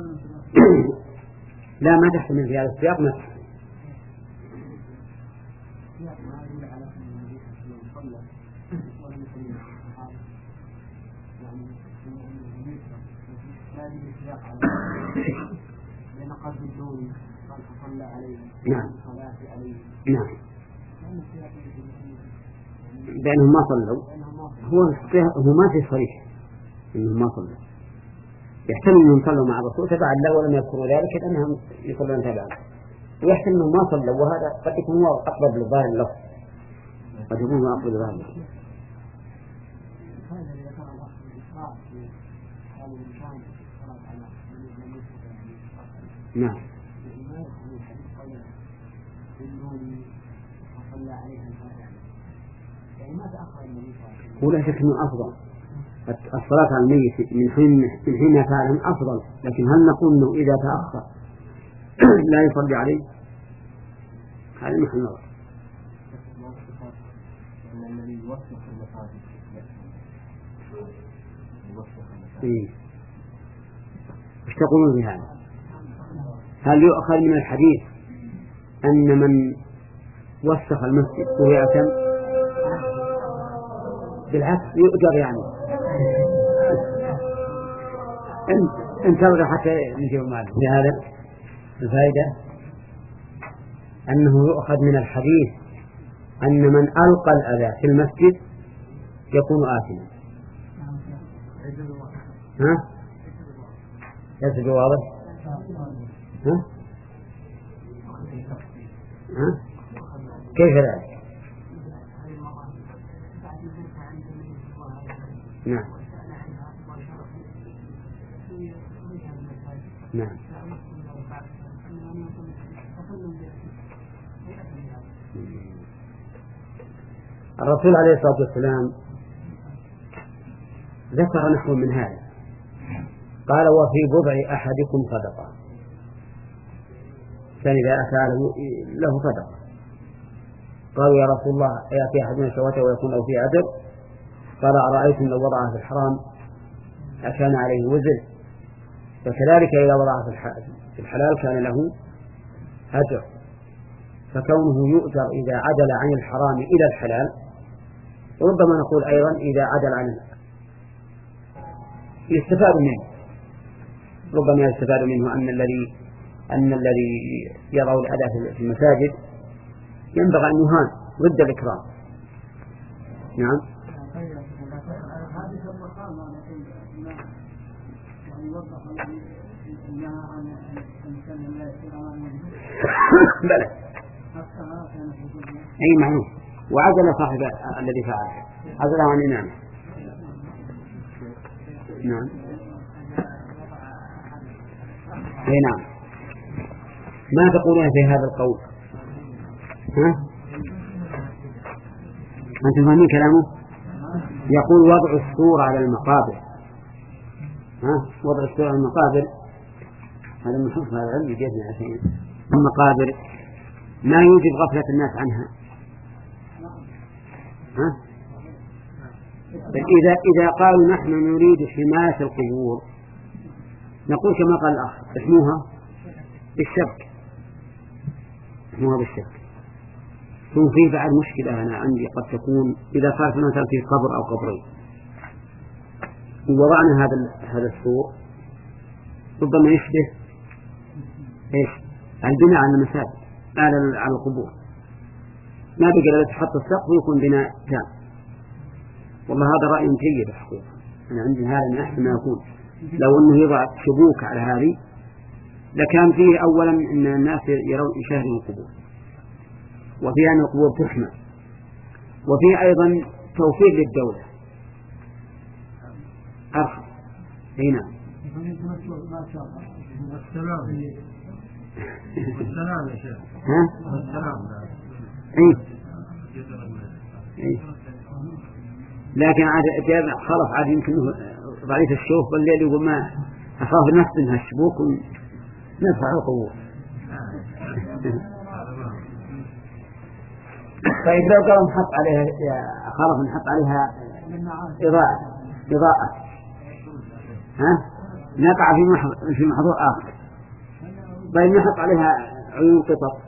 لا ما تحتمل في هذا السياق، ما تحتمل. نعم نعم لأنهم ما صلوا، هو هو ما في صريح إنهم ما صلوا، يحتمل أنهم صلوا مع الرسول تبعا له ولم يذكروا ذلك لأنهم يصلون تبعا، ويحتمل أنهم ما صلوا، وهذا قد يكون هو أقرب للظاهر اللفظ، قد يكون هو أقرب للظاهر اللفظ. نعم. ولا شك أنه أفضل الصلاة على الميت من حين من حين فعلا أفضل، لكن هل نقول أنه إذا تأخر لا يصلي عليه؟ هذا محل نظر. إيه. وش تقولون في هذا؟ هل يؤخذ من الحديث أن من وسخ المسجد وهو يأثم؟ بالعكس يؤجر يعني. انتظر حتى نجيب معنا في هذا الفائدة أنه يؤخذ من الحديث أن من ألقى الأذى في المسجد يكون آثما. ها؟ ليس بواضح؟ ها؟ ها؟ كيف ذلك؟ نعم نعم. الرسول عليه الصلاة والسلام ذكر نحو من هذا، قال وفي بضع أحدكم صدقة، كان إذا أتى له صدقة. قالوا يا رسول الله يأتي أحدنا شهوته ويكون له فيه أجر؟ قال أرأيتم لو وضعها في الحرام أكان عليه وزر؟ فكذلك إذا وضعها في الحلال كان له أجر. فكونه يؤجر إذا عدل عن الحرام إلى الحلال، ربما نقول أيضا إذا عدل عن يستفاد منه، ربما يستفاد منه أن الذي أن الذي يضع الأذى في المساجد ينبغي أن يهان ضد الإكرام. نعم. بلى أي معلوم. وعزل صاحب الذي فعل عزله عن إمامه. نعم. أي نعم. ما تقولون في هذا القول؟ ها؟ أنتم فاهمين كلامه؟ يقول وضع السور على المقابر. ها؟ وضع السور على المقابر هذا من حفظ هذا العلم يجيزنا عشان المقابر ما يوجب غفلة الناس عنها. ها؟ إذا إذا قالوا نحن نريد حماية القبور نقول كما قال الأخ اسموها بالشرك، اسموها بالشرك. ثم في بعد مشكلة أنا عندي قد تكون إذا صار مثلا في قبر أو قبرين ووضعنا هذا هذا السور ربما يشبه إيش البناء على المساجد على على القبور، ما بقى لا تحط السقف ويكون بناء تام. والله هذا رأي جيد الحقيقة، أنا عندي هذا من أحسن ما يكون. لو أنه يضع شبوك على هذه لكان فيه أولا أن الناس يرون يشاهدون القبور، وفيه أن القبور تحمى، وفيه أيضا توفير للدولة أرخص. هنا والسلام يا شيخ. ها؟ والسلام. إيه. إيه. لكن عاد جاب خلف عاد يمكن ضعيف الشوف بالليل يقول ما أخاف الناس منها الشبوك ونرفع القبور. طيب لو قالوا نحط عليها خلف نحط عليها إضاءة إضاءة ها نقع في محظور في محظور آخر. طيب نحط عليها عيون قطط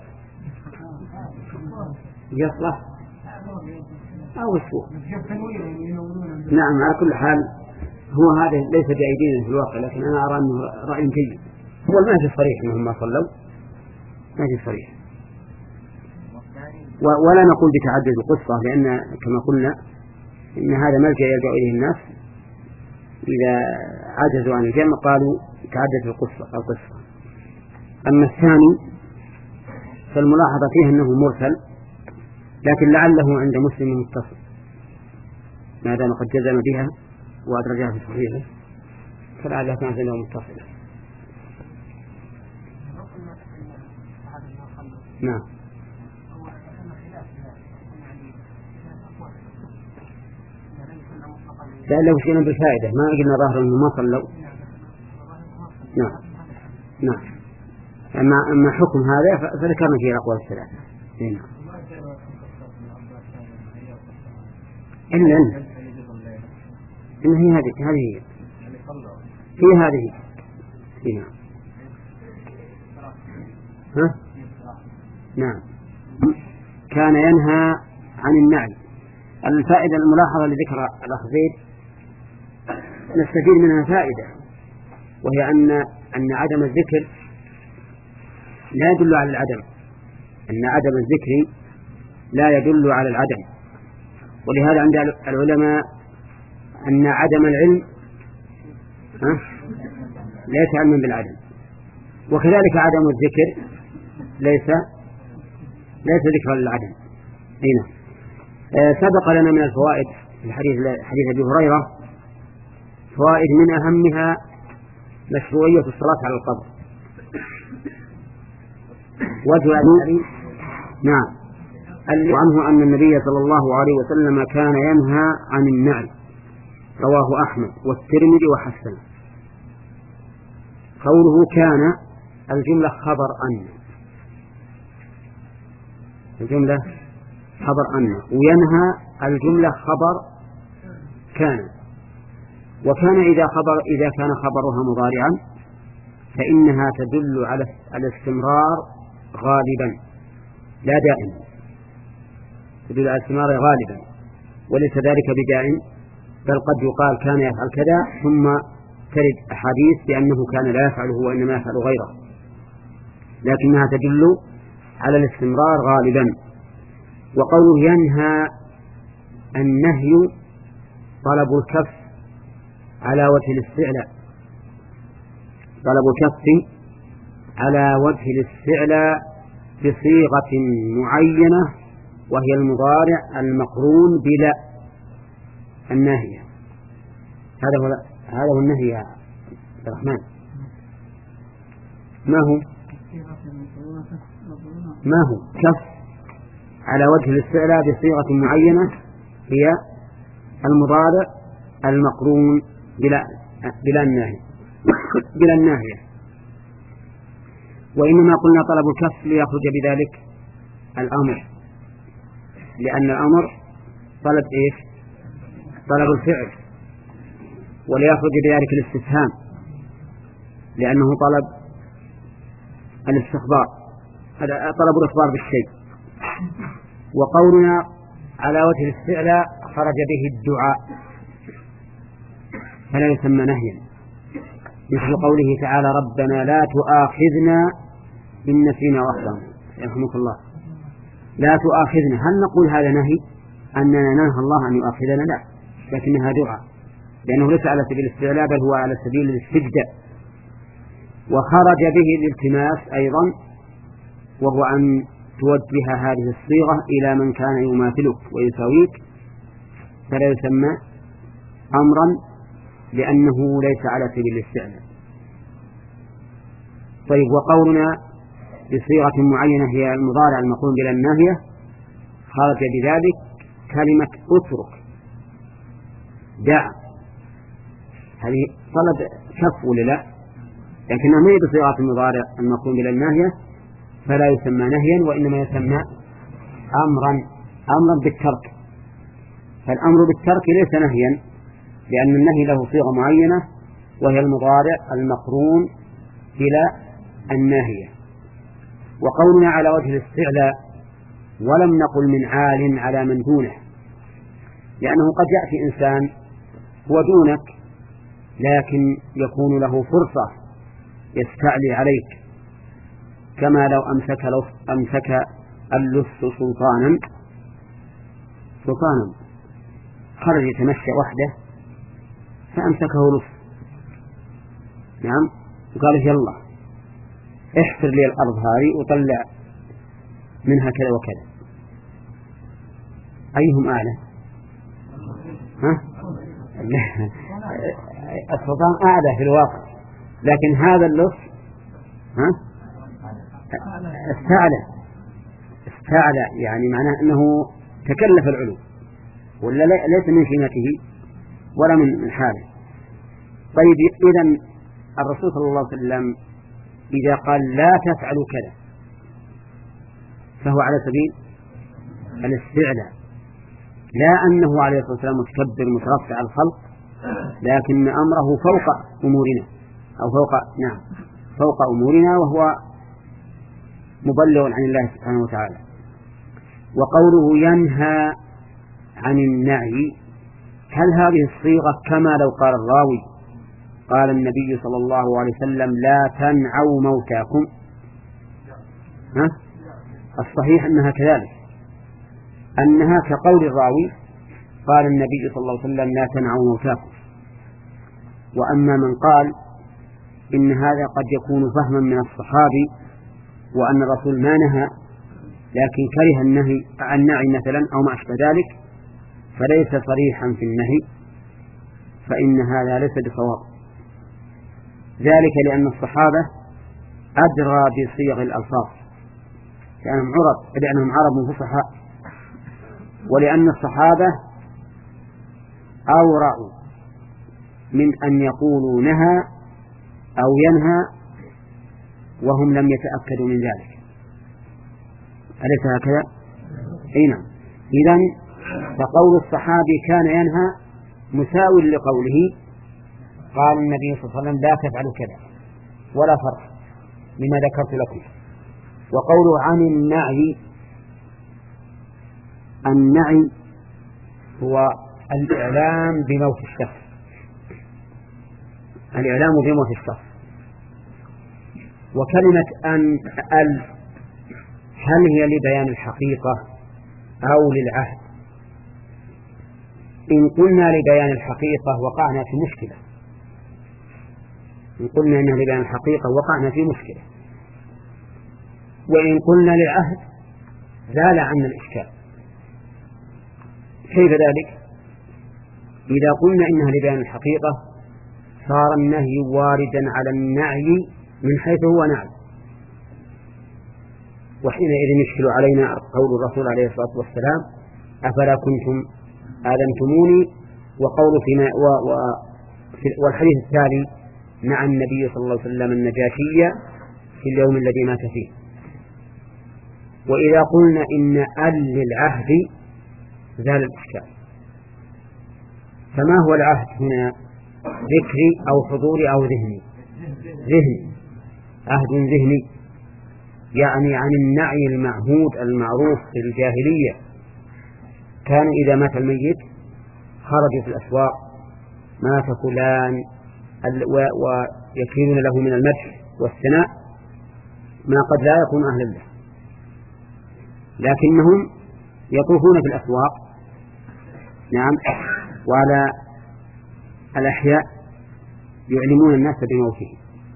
يصلح أو السوق. نعم على كل حال هو هذا ليس بأيدينا في الواقع، لكن أنا أرى أنه رأي جيد. هو ما في صريح أنهم ما صلوا، ما في صريح، ولا نقول بتعدد القصة، لأن كما قلنا إن هذا ملجأ يلجأ إليه الناس إذا عجزوا عن الجمع قالوا تعدد القصة القصة. أما الثاني فالملاحظة فيه أنه مرسل، لكن لعله عند مسلم متصل ما دام قد جزم بها وأدرجها في صحيحه فلعلها كانت عنده متصلة. نعم. لا لو شينا بالفائدة ما قلنا ظاهر أنه ما صلوا. نعم نعم. أما أما حكم هذا فذكرنا فيه الأقوال الثلاثة. نعم. إلا إن إن هي هذه هذه هي هذه هنا. ها؟ نعم. كان ينهى عن النعي. الفائدة الملاحظة لذكر الأخ زيد نستفيد منها فائدة، وهي أن أن عدم الذكر لا يدل على العدم، أن عدم الذكر لا يدل على العدم. ولهذا عند العلماء أن عدم العلم لا يتعلم بالعدم، وكذلك عدم الذكر ليس ليس ذكر للعدم. هنا آه سبق لنا من الفوائد في حديث حديث أبي هريرة فوائد من أهمها مشروعية الصلاة على القبر. وجه نعم وعنه أن النبي صلى الله عليه وسلم كان ينهى عن النعي، رواه أحمد والترمذي وحسن. قوله كان الجملة خبر أن، الجملة خبر أن، وينهى الجملة خبر كان. وكان إذا خبر إذا كان خبرها مضارعا فإنها تدل على الاستمرار غالبا لا دائما، تدل على الاستمرار غالبا، وليس ذلك بدائم، بل قد يقال كان يفعل كذا ثم ترد أحاديث بأنه كان لا يفعله وإنما يفعل غيره، لكنها تدل على الاستمرار غالبا. وقوله ينهى، النهي طلب الكف على وجه الاستعلاء، طلب الكف على وجه الاستعلاء بصيغة معينة وهي المضارع المقرون بلا الناهية. هذا هو هذا هو النهي يا عبد الرحمن. ما هو ما هو كف على وجه الاستعلاء بصيغة معينة هي المضارع المقرون بلا بلا الناهية بلا الناهية. وإنما قلنا طلب الكف ليخرج بذلك الأمر، لأن الأمر طلب إيش؟ طلب الفعل، وليخرج بذلك الاستفهام لأنه طلب الاستخبار، هذا طلب الإخبار بالشيء. وقولنا على وجه الاستعلاء خرج به الدعاء فلا يسمى نهيا، مثل قوله تعالى ربنا لا تؤاخذنا إن نسينا وأخطأنا، يرحمك الله. لا تؤاخذنا، هل نقول هذا نهي أننا ننهى الله أن يؤاخذنا؟ لا، لكنها دعاء، لأنه ليس على سبيل الاستعلاء بل هو على سبيل الاستجداء. وخرج به الالتماس أيضا، وهو أن توجه هذه الصيغة إلى من كان يماثلك ويساويك فلا يسمى أمرا لأنه ليس على سبيل الاستعلاء. طيب، وقولنا بصيغة معينة هي المضارع المقرون بلا الناهية خرج بذلك كلمة اترك، دع، هذه طلب كف ولا لا؟ لكنها ما هي بصيغة المضارع المقرون بلا الناهية فلا يسمى نهيا، وإنما يسمى أمرا أمرا بالترك. فالأمر بالترك ليس نهيا، لأن النهي له صيغة معينة وهي المضارع المقرون بلا الناهية. وقولنا على وجه الاستعلاء ولم نقل من عال على من دونه، لأنه قد يأتي إنسان هو دونك لكن يكون له فرصة يستعلي عليك، كما لو أمسك, لو أمسك اللص سلطانا سلطانا خرج يتمشى وحده فأمسكه لص، نعم، وقال يلا احفر لي الأرض هذه وطلع منها كذا وكذا، أيهم أعلى؟ ها؟ السلطان أعلى في الواقع، لكن هذا اللص ها؟ استعلى استعلى يعني معناه أنه تكلف العلو، ولا ليس من شيمته ولا من حاله. طيب، إذن الرسول صلى الله عليه وسلم إذا قال لا تفعلوا كذا فهو على سبيل الاستعلاء، لا أنه عليه الصلاة والسلام متكبر مترفع على الخلق، لكن أمره فوق أمورنا أو فوق نعم فوق أمورنا، وهو مبلغ عن الله سبحانه وتعالى. وقوله ينهى عن النعي، هل هذه الصيغة كما لو قال الراوي قال النبي صلى الله عليه وسلم لا تنعوا موتاكم؟ ها؟ الصحيح أنها كذلك، أنها كقول الراوي قال النبي صلى الله عليه وسلم لا تنعوا موتاكم. وأما من قال إن هذا قد يكون فهما من الصحابي وأن الرسول ما نهى لكن كره النهي عن النعي مثلا أو ما أشبه ذلك فليس صريحا في النهي، فإن هذا ليس بصواب، ذلك لأن الصحابة أدرى بصيغ الألفاظ لأنهم عرب لأنهم عرب فصحاء، ولأن الصحابة أورعوا من أن يقولوا نهى أو ينهى وهم لم يتأكدوا من ذلك، أليس هكذا؟ أي نعم. إذن فقول الصحابي كان ينهى مساو لقوله قال النبي صلى الله عليه وسلم لا تفعلوا كذا ولا فرق لما ذكرت لكم. وقوله عن النعي، النعي هو الإعلام بموت الشخص، الإعلام بموت الشخص. وكلمة أن ال هل هي لبيان الحقيقة أو للعهد؟ إن قلنا لبيان الحقيقة وقعنا في مشكلة، إن قلنا إنها لبيان الحقيقة وقعنا في مشكلة، وإن قلنا للعهد زال عنا الإشكال. كيف ذلك؟ إذا قلنا إنها لبيان الحقيقة صار النهي واردا على النعي من حيث هو نعي، وحينئذ يشكل علينا قول الرسول عليه الصلاة والسلام أفلا كنتم آذنتموني، وقول فيما و و والحديث التالي مع النبي صلى الله عليه وسلم النجاشية في اليوم الذي مات فيه. وإذا قلنا إن أل للعهد زال الإشكال. فما هو العهد هنا؟ ذكري أو حضوري أو ذهني؟ ذهني، عهد ذهني، يعني عن النعي المعهود المعروف في الجاهلية. كانوا إذا مات الميت خرجوا في الأسواق مات فلان ويكيلون له من المدح والثناء ما قد لا يكون أهلا له، لكنهم يطوفون في الأسواق نعم وعلى الأحياء يعلمون الناس بموته.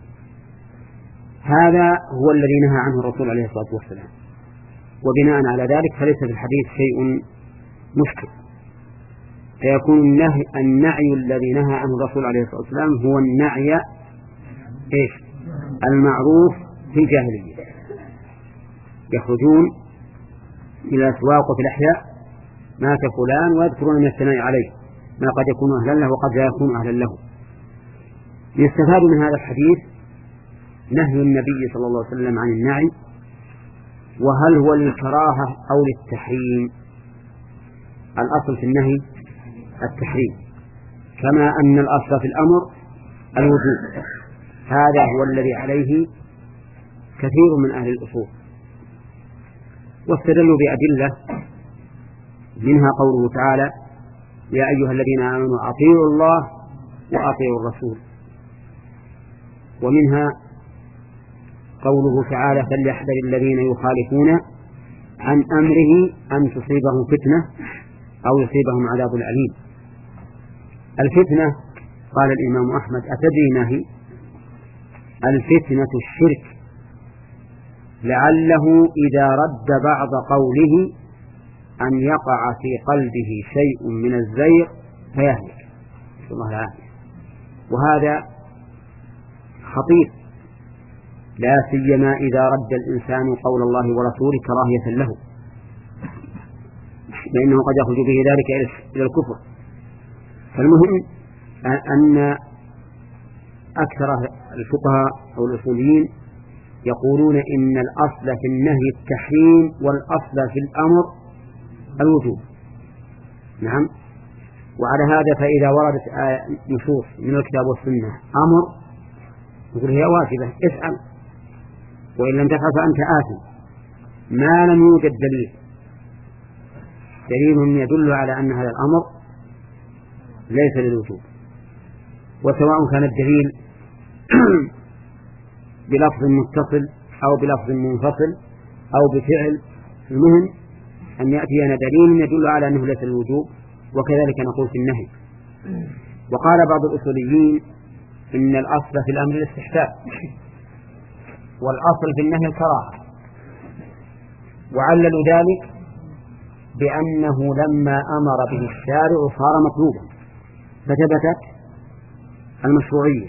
هذا هو الذي نهى عنه الرسول عليه الصلاة والسلام، وبناء على ذلك فليس في الحديث شيء مشكل، فيكون النهي النعي الذي نهى عنه الرسول عليه الصلاة والسلام هو النعي إيش؟ المعروف في الجاهلية، يخرجون إلى الأسواق وفي الأحياء مات فلان ويذكرون من الثناء عليه ما قد يكون أهلا له وقد لا يكون أهلا له. يستفاد من هذا الحديث نهي النبي صلى الله عليه وسلم عن النعي، وهل هو للكراهة أو للتحريم؟ الأصل في النهي التحريم، كما أن الأصل في الأمر الوجوب. هذا هو الذي عليه كثير من أهل الأصول، واستدلوا بأدلة منها قوله تعالى يا أيها الذين آمنوا أطيعوا الله وأطيعوا الرسول، ومنها قوله تعالى فليحذر الذين يخالفون عن أمره أن تصيبهم فتنة أو يصيبهم عذاب أليم. الفتنة قال الإمام أحمد أتدري ما هي؟ الفتنة الشرك، لعله إذا رد بعض قوله أن يقع في قلبه شيء من الزيغ فيهلك، نسأل الله العافية. وهذا خطير، لا سيما إذا رد الإنسان قول الله ورسوله كراهية له، لأنه قد يخرج به ذلك إلى الكفر. فالمهم أن أكثر الفقهاء أو الأصوليين يقولون إن الأصل في النهي التحريم والأصل في الأمر الوجوب. نعم. وعلى هذا فإذا وردت نصوص من الكتاب والسنة أمر يقول هي واجبة افعل، وإن لم تفعل فأنت آثم، ما لم يوجد دليل دليل يدل على أن هذا الأمر ليس للوجوب، وسواء كان الدليل بلفظ متصل أو بلفظ منفصل أو بفعل، المهم أن يأتينا دليل يدل على أنه ليس للوجوب. وكذلك نقول في النهي. وقال بعض الأصوليين إن الأصل في الأمر الاستحباب والأصل في النهي الكراهة، وعللوا ذلك بأنه لما أمر به الشارع صار مطلوبا فثبتت المشروعية،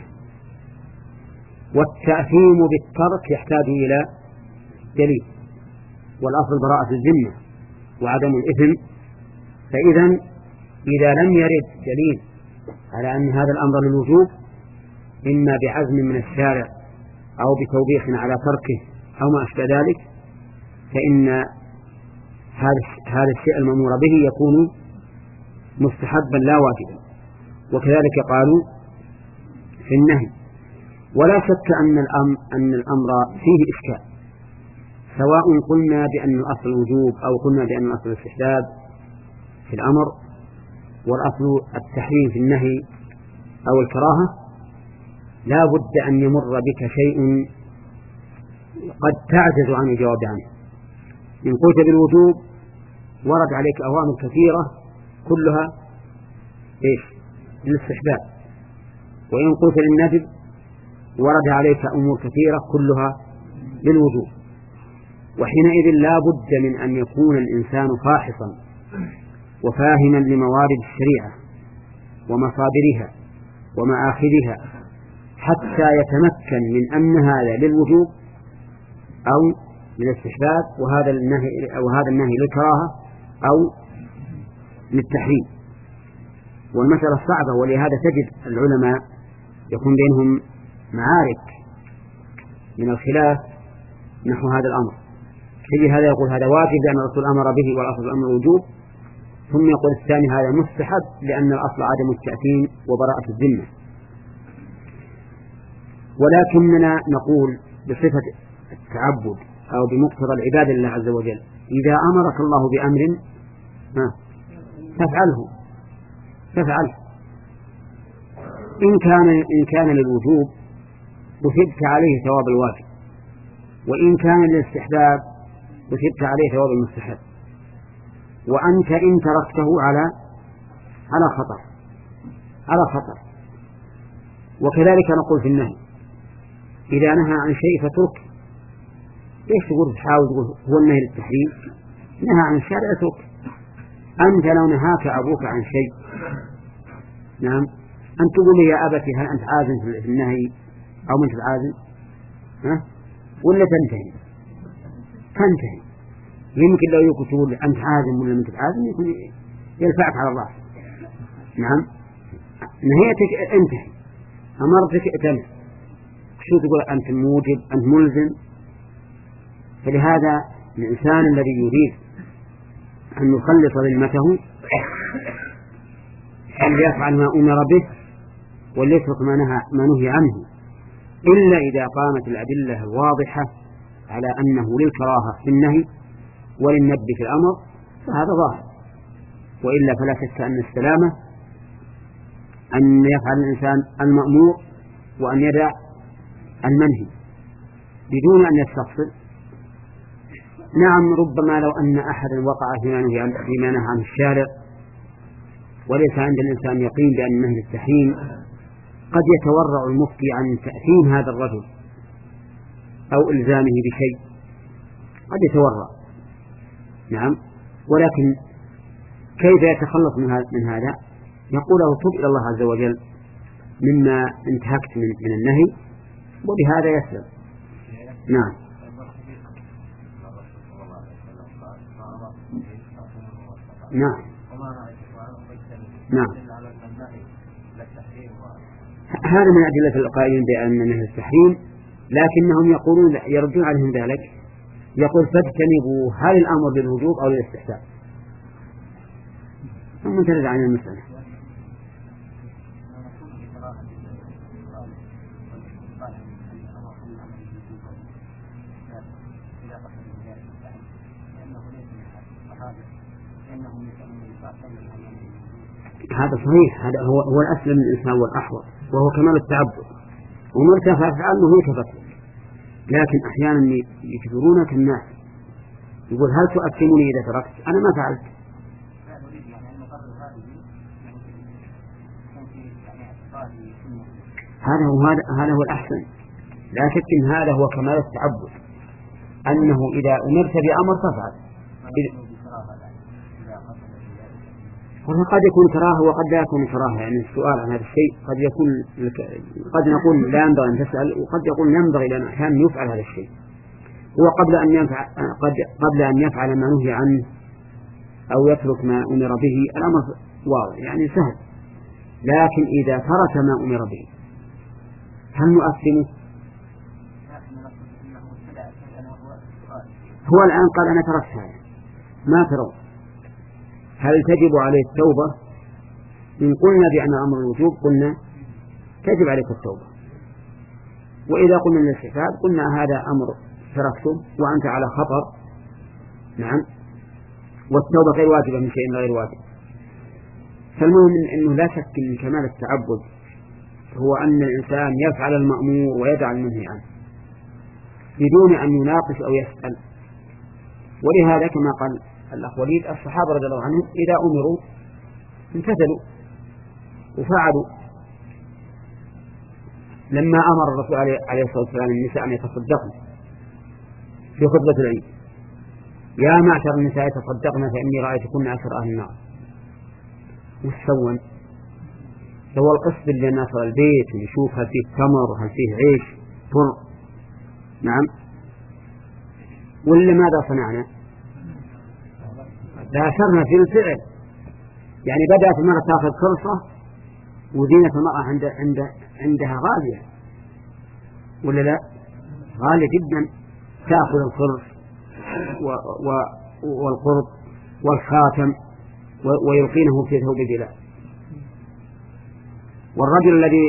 والتأثيم بالترك يحتاج إلى دليل، والأصل براءة الذمة وعدم الإثم. فإذا إذا لم يرد دليل على أن هذا الأمر للوجوب إما بعزم من الشارع أو بتوبيخ على تركه أو ما أشبه ذلك، فإن هذا هذا الشيء المأمور به يكون مستحبا لا واجبا. وكذلك قالوا في النهي. ولا شك أن الأمر أن الأمر فيه إشكال، سواء قلنا بأن الأصل الوجوب أو قلنا بأن الأصل الاستحباب في الأمر والأصل التحريم في النهي أو الكراهة، لا بد أن يمر بك شيء قد تعجز عن الجواب عنه. إن قلت بالوجوب ورد عليك أوامر كثيرة كلها إيش؟ للاستحباب، وإن قلت للندب ورد عليك أمور كثيرة كلها للوجوب. وحينئذ لا بد من أن يكون الإنسان فاحصا وفاهما لموارد الشريعة ومصادرها ومآخذها حتى يتمكن من أن هذا للوجوب أو للاستحباب، وهذا النهي أو هذا النهي للكراهة أو للتحريم. والمسألة صعبة، ولهذا تجد العلماء يكون بينهم معارك من الخلاف نحو هذا الأمر. تجد هذا يقول هذا واجب لأن الرسول أمر به والأصل الأمر وجوب، ثم يقول الثاني هذا مستحب لأن الأصل عدم التأثيم وبراءة الذمة. ولكننا نقول بصفة التعبد أو بمقتضى العبادة لله عز وجل، إذا أمرك الله بأمر تفعله تفعله إن كان إن كان للوجوب وثبت عليه ثواب الواجب، وإن كان للاستحباب وثبت عليه ثواب المستحب. وأنت إن تركته على على خطر على خطر. وكذلك نقول في النهي، إذا نهى عن شيء فترك. ليش تقول تحاول تقول هو النهي للتحريم؟ نهى عن الشارع اترك. أنت لو نهاك أبوك عن شيء، نعم، أن تقول لي يا أبتي هل أنت عازم في النهي أو من عازم؟ ها؟ ولا تنتهي تنتهي يمكن لو يكون تقول أنت عازم ولا من عازم يكون يلفعك على الراس. نعم، نهيتك انتهي، أمرتك اتنهي، شو تقول أنت موجب أنت ملزم. فلهذا الإنسان الذي يريد أن يخلص ذمته فليفعل ما أمر به وليترك ما نهى ما نهي عنه، إلا إذا قامت الأدلة الواضحة على أنه للكراهة في النهي وللندب في الأمر فهذا ظاهر. وإلا فلا شك أن السلامة أن يفعل الإنسان المأمور وأن يدع المنهي بدون أن يستفصل. نعم، ربما لو أن أحدا وقع فيما نهى عنه الشارع وليس عند الإنسان يقين بأن النهي للتحريم، قد يتورع المفتي عن تأثيم هذا الرجل أو إلزامه بشيء، قد يتورع. نعم، ولكن كيف يتخلص من هذا؟ يقول له تب إلى الله عز وجل مما انتهكت من النهي وبهذا يسلم. نعم نعم نعم هذا من أدلة القائلين بأن النهي التحريم، لكنهم يقولون يردون عليهم ذلك، يقول فاجتنبوا هل الأمر بالوجوب أو للاستحباب، ثم ترد عن المسألة. هذا صحيح، هذا هو هو الأسلم للإنسان والأحوط، وهو كمال التعبد، وما ارتفع فعله هو كفته. لكن أحيانا يكثرونك الناس يقول هل تؤثمني إذا تركت؟ أنا ما فعلت. هذا هو هذا هذا هو الأحسن. لا شك إن هذا هو كمال التعبد، أنه إذا أمرت بأمر تفعل. قد يكون كراهة وقد لا يكون كراهة، يعني السؤال عن هذا الشيء قد يكون قد نقول لا ينبغي أن تسأل، وقد يقول ينبغي لأن أحيانا يفعل هذا الشيء. هو قبل أن يفعل قد قبل أن يفعل ما نهي عنه أو يترك ما أمر به الأمر واضح يعني سهل، لكن إذا ترك ما أمر به هل نؤثمه؟ هو الآن قال أنا تركت هذا، ما ترون هل تجب عليه التوبة؟ إن قلنا بأن أمر الوجوب قلنا تجب عليك التوبة، وإذا قلنا الاستحباب قلنا هذا أمر تركته وأنت على خطر. نعم، والتوبة غير واجبة من شيء غير واجب. فالمهم أنه لا شك أن كمال التعبد هو أن الإنسان يفعل المأمور ويدع المنهي عنه بدون أن يناقش أو يسأل. ولهذا كما قال الأخ وليد الصحابة رضي الله عنهم إذا أمروا امتثلوا وفعلوا. لما أمر الرسول عليه الصلاة والسلام النساء أن يتصدقن في خطبة العيد: يا معشر النساء تصدقن فإني رأيتكن أكثر أهل النار. وتسوون هو القصد اللي ناصر البيت ويشوف هل فيه تمر وهل فيه عيش فر. نعم، ولا ماذا صنعنا؟ باشرنا في الفعل. يعني بدأت المرأة تأخذ فرصة وزينة المرأة عند عند عندها غالية ولا لا؟ غالية جدا. تأخذ الفرص و و والقرط والخاتم ويلقينه في ثوب بلال. والرجل الذي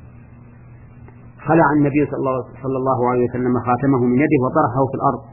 خلع النبي صلى الله عليه وسلم خاتمه من يده وطرحه في الأرض،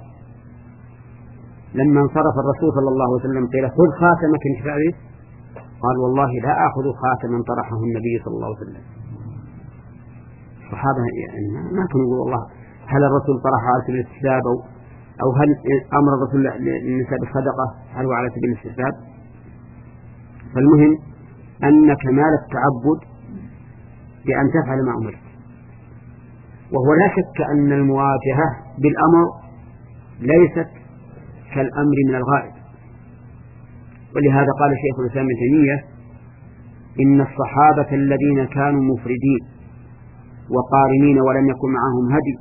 لما انصرف الرسول صلى الله عليه وسلم قيل: خذ خاتمك انتفع به. قال: والله لا أخذ خاتما طرحه النبي صلى الله عليه وسلم. الصحابة يعني ما كانوا يقولوا والله هل الرسول طرحه على سبيل الاستحباب أو, أو هل أمر الرسول للنساء بالصدقة هل هو على سبيل الاستحباب. فالمهم أن كمال التعبد بأن تفعل ما أمرت. وهو لا شك أن المواجهة بالأمر ليست كالأمر من الغائب. ولهذا قال شيخ الإسلام ابن تيمية: إن الصحابة الذين كانوا مفردين وقارنين ولم يكن معهم هدي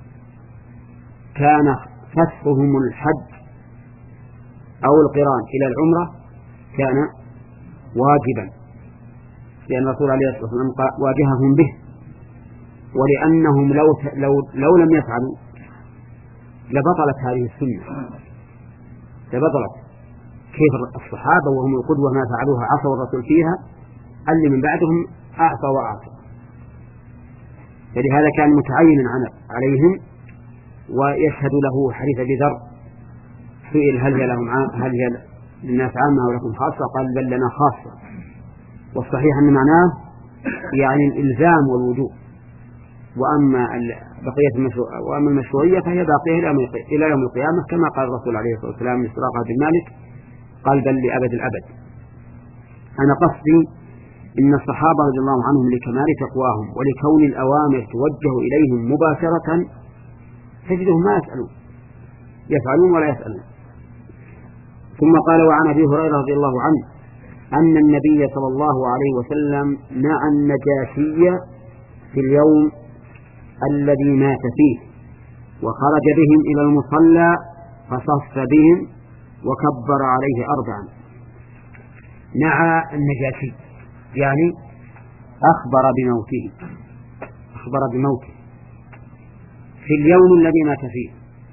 كان فسخهم الحج أو القران إلى العمرة كان واجبا، لأن الرسول عليه الصلاة والسلام واجههم به. ولأنهم لو, لو, لو لم يفعلوا لبطلت هذه السنة، لبطلت. كيف الصحابة وهم القدوة ما فعلوها عصوا الرسول فيها، اللي من بعدهم أعطى وأعطى. فلهذا كان متعينا عليهم. ويشهد له حديث أبي ذر: سئل هل هي لهم هل هي للناس عامة أو لكم خاصة؟ قال: بل لنا خاصة. والصحيح أن معناه يعني الإلزام والوجوب. وأما بقية المشروع وأما المشروعية فهي باقية إلى يوم القيامة، كما قال الرسول عليه الصلاة والسلام لسراقة بن مالك: قال: بل لأبد الأبد. أنا قصدي إن الصحابة رضي الله عنهم لكمال تقواهم ولكون الأوامر توجه إليهم مباشرة تجدهم ما يسألون، يفعلون ولا يسألون. ثم قال: وعن أبي هريرة رضي الله عنه أن النبي صلى الله عليه وسلم نعى النجاشي في اليوم الذي مات فيه وخرج بهم إلى المصلى فصف بهم وكبر عليه أربعا. نعى النجاشي يعني أخبر بموته، أخبر بموته في اليوم الذي مات فيه.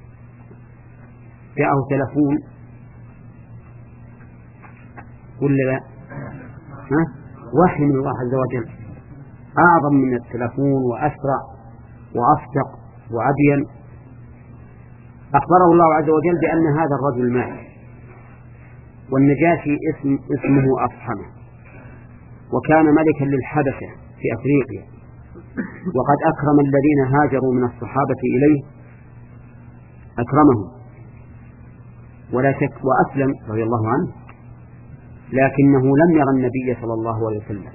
جاءه تلفون ولا لا؟ ها؟ وحي من الله عز وجل أعظم من التلفون وأسرع وأصدق وأبين. أخبره الله عز وجل بأن هذا الرجل مات. والنجاشي اسم اسمه أصحمه، وكان ملكا للحبشة في أفريقيا، وقد أكرم الذين هاجروا من الصحابة إليه، أكرمهم ولا شك، وأسلم رضي الله عنه، لكنه لم يرى النبي صلى الله عليه وسلم،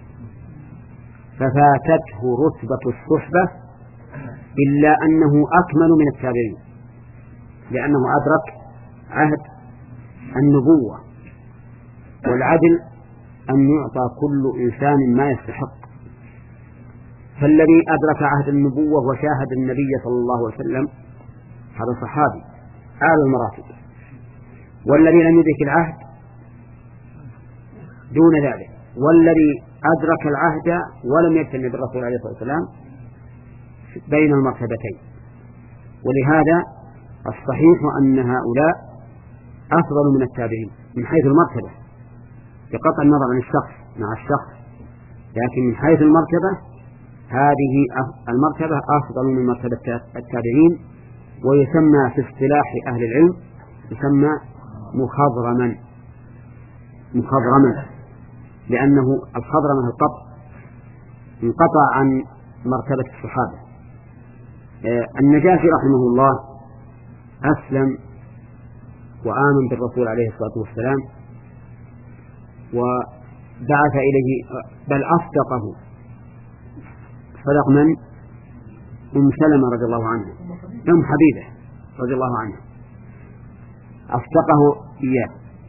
ففاتته رتبة الصحبة، إلا أنه أكمل من التابعين، لأنه أدرك عهد النبوة. والعدل أن يعطى كل إنسان ما يستحق. فالذي أدرك عهد النبوة وشاهد النبي صلى الله عليه وسلم هذا صحابي أعلى المراتب، والذي لم يدرك العهد دون ذلك، والذي أدرك العهد ولم يجتمع بالرسول عليه الصلاة والسلام بين المرتبتين. ولهذا الصحيح أن هؤلاء أفضل من التابعين من حيث المرتبة، بقطع النظر عن الشخص مع الشخص، لكن من حيث المرتبة هذه المرتبة أفضل من مرتبة التابعين، ويسمى في اصطلاح أهل العلم يسمى مخضرما مخضرما لأنه الخضرمة القطع انقطع عن مرتبة الصحابة. النجاشي رحمه الله أسلم وآمن بالرسول عليه الصلاة والسلام وبعث إليه، بل أصدقه، صدق من؟ أم سلمة رضي الله عنها، أم حبيبة رضي الله عنها، أصدقه إياه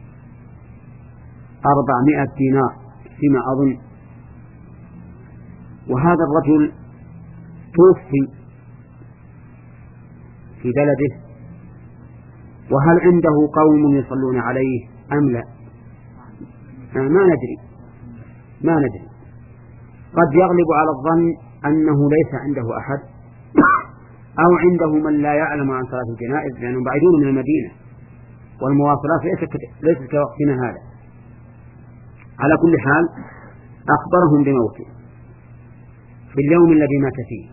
أربعمائة دينار فيما أظن. وهذا الرجل توفي في بلده، وهل عنده قوم يصلون عليه أم لا؟ ما ندري ما ندري قد يغلب على الظن أنه ليس عنده أحد، أو عنده من لا يعلم عن صلاة الجنائز لأنهم بعيدون من المدينة والمواصلات ليست كوقتنا هذا. على كل حال أخبرهم بموته في اليوم الذي مات فيه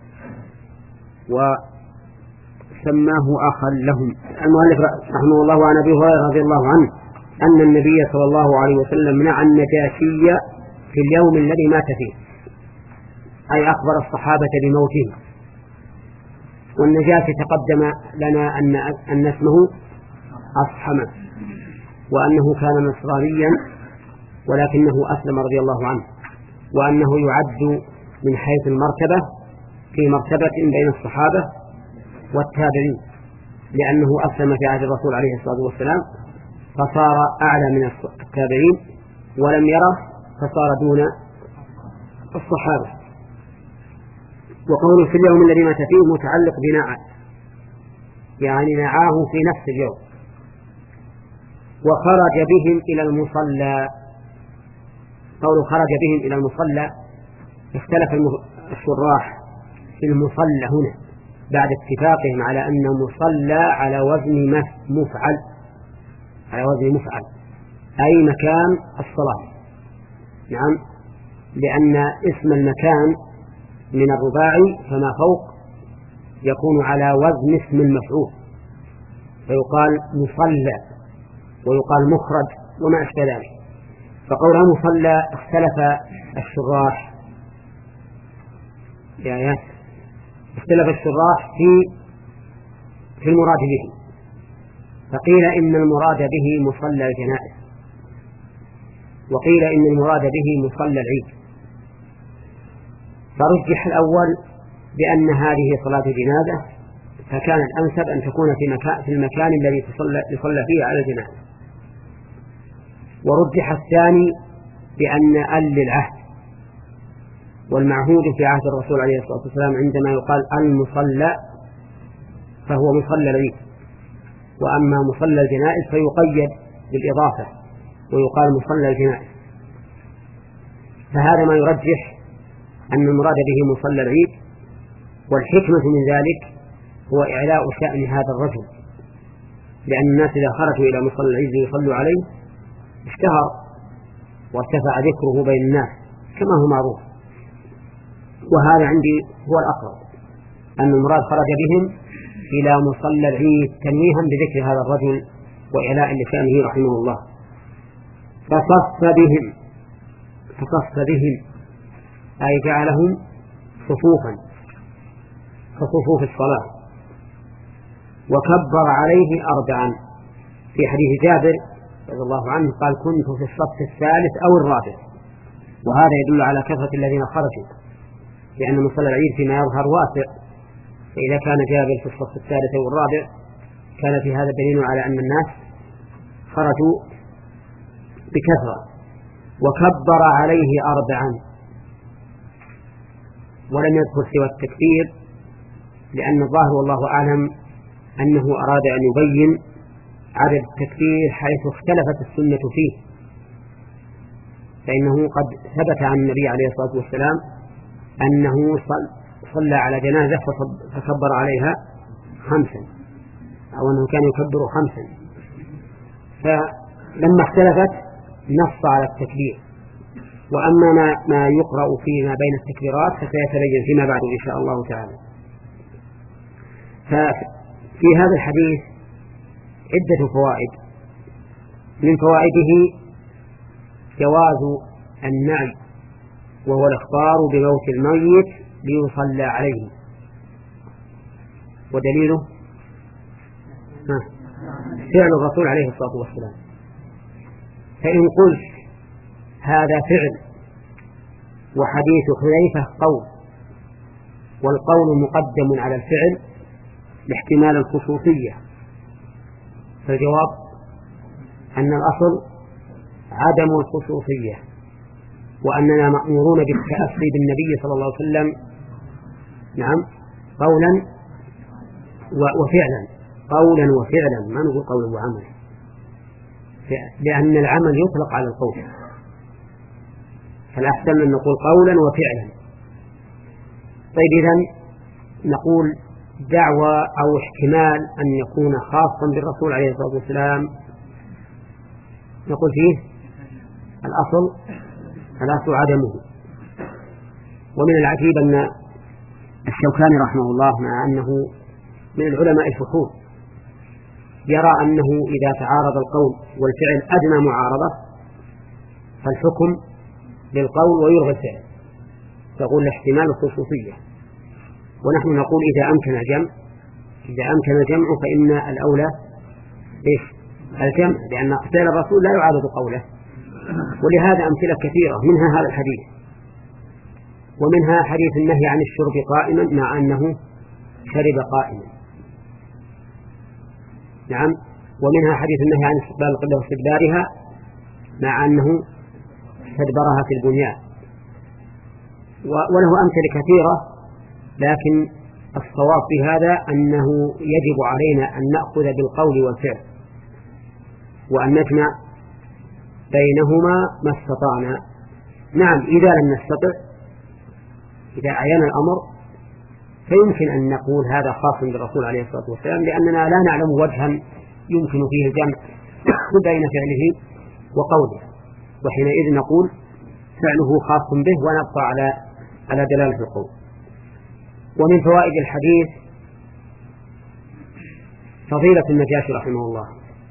وسماه أخا لهم. المؤلف رحمه الله عن أبي هريرة رضي الله عنه أن النبي صلى الله عليه وسلم منع النجاشي في اليوم الذي مات فيه، أي أخبر الصحابة بموته. والنجاشي تقدم لنا أن أن اسمه أصحم، وأنه كان نصرانيا ولكنه أسلم رضي الله عنه، وأنه يعد من حيث المرتبة في مرتبة بين الصحابة والتابعين، لأنه أسلم في عهد الرسول عليه الصلاة والسلام فصار أعلى من التابعين، ولم يره فصار دون الصحابة. وقوله في اليوم الذي مات فيه متعلق بناعة، يعني نعاه في نفس اليوم. وخرج بهم إلى المصلى، قوله خرج بهم إلى المصلى اختلف الشراح في المصلى هنا بعد اتفاقهم على أن مصلى على وزن مفعل، على وزن مفعل أي مكان الصلاة. نعم، لأن اسم المكان من الرباعي فما فوق يكون على وزن اسم المفعول، فيقال مصلى ويقال مخرج وما أشبه ذلك. فقولها مصلى اختلف الشراح يا يا اختلف الشراح في في المراد به، فقيل إن المراد به مصلى الجنائز، وقيل إن المراد به مصلى العيد. فرجح الأول بأن هذه صلاة جنازة، فكان الأنسب أن تكون في مكان في المكان الذي يصلى فيه على الجنازة. ورجح الثاني بأن ال للعهد، والمعهود في عهد الرسول عليه الصلاة والسلام عندما يقال المصلى فهو مصلى العيد، وأما مصلى الجنائز فيقيد بالإضافة ويقال مصلى الجنائز. فهذا ما يرجح أن المراد به مصلى العيد، والحكمة من ذلك هو إعلاء شأن هذا الرجل، لأن الناس إذا خرجوا إلى مصلى العيد ليصلوا عليه اشتهر وارتفع ذكره بين الناس كما هو معروف. وهذا عندي هو الأقرب، أن المراد خرج بهم إلى مصلى العيد تنويها بذكر هذا الرجل وإعلاء لشأنه رحمه الله. فصف بهم فصف بهم أي جعلهم صفوفا كصفوف الصلاة، وكبر عليه أربعا. في حديث جابر رضي الله عنه قال كنت في الصف الثالث أو الرابع، وهذا يدل على كثرة الذين خرجوا، لأن مصلى العيد فيما يظهر واسع، فإذا كان جابر في الصف الثالث أو الرابع كان في هذا دليل على أن الناس خرجوا بكثرة. وكبر عليه أربعا، ولم يذكر سوى التكبير، لأن الظاهر والله أعلم أنه أراد أن يبين عدد التكبير حيث اختلفت السنة فيه، فإنه قد ثبت عن النبي عليه الصلاة والسلام أنه صلى على جنازة فكبر عليها خمسا، أو أنه كان يكبر خمسا، فلما اختلفت نص على التكبير. وأما ما, ما يقرأ فيما بين التكبيرات فسيتبين فيما بعد إن شاء الله تعالى. ففي هذا الحديث عدة فوائد. من فوائده جواز النعي وهو الإخبار بموت الميت ليصلى عليه. ودليله فعل الرسول عليه الصلاة والسلام. فإن قلت هذا فعل وحديث حذيفة قول والقول مقدم على الفعل لاحتمال الخصوصية، فالجواب أن الأصل عدم الخصوصية، وأننا مأمورون بالتأسي بالنبي صلى الله عليه وسلم نعم قولا وفعلا، قولا وفعلا، ما نقول قولا وعملا، لأن العمل يطلق على القول، فالأحسن أن نقول قولا وفعلا. طيب إذن نقول دعوى أو احتمال أن يكون خاصا بالرسول عليه الصلاة والسلام، نقول فيه الأصل الأصل عدمه. ومن العجيب أن الشوكاني رحمه الله مع أنه من العلماء الفحول يرى أنه إذا تعارض القول والفعل أدنى معارضة فالحكم للقول ويلغى الفعل، فيقول الاحتمال الخصوصية. ونحن نقول إذا أمكن الجمع إذا أمكن الجمع فإن الأولى إيش الجمع، لأن فعل الرسول لا يعارض قوله. ولهذا أمثلة كثيرة، منها هذا الحديث، ومنها حديث النهي عن الشرب قائما مع أنه شرب قائما، نعم، ومنها حديث النهي عن استقبال القبلة واستدبارها مع أنه استدبرها في البنيان، وله أمثلة كثيرة. لكن الصواب في هذا أنه يجب علينا أن نأخذ بالقول والفعل وأن نجمع بينهما ما استطعنا. نعم، إذا لم نستطع، إذا أعين الأمر فيمكن أن نقول هذا خاص بالرسول عليه الصلاة والسلام، لأننا لا نعلم وجها يمكن فيه الجمع بين فعله وقوله، وحينئذ نقول فعله خاص به ونبقى على على دلالة القول. ومن فوائد الحديث فضيلة النجاشي رحمه الله،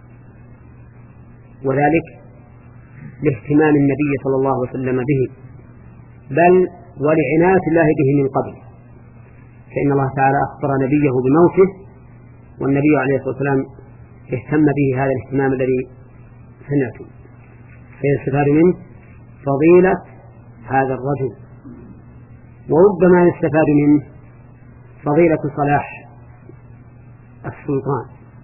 وذلك لاهتمام النبي صلى الله عليه وسلم به، بل ولعناية الله به من قبل، فإن الله تعالى أخبر نبيه بموته، والنبي عليه الصلاة والسلام اهتم به هذا الاهتمام الذي سمعته، فيستفاد منه فضيلة هذا الرجل. وربما يستفاد منه فضيلة صلاح السلطان،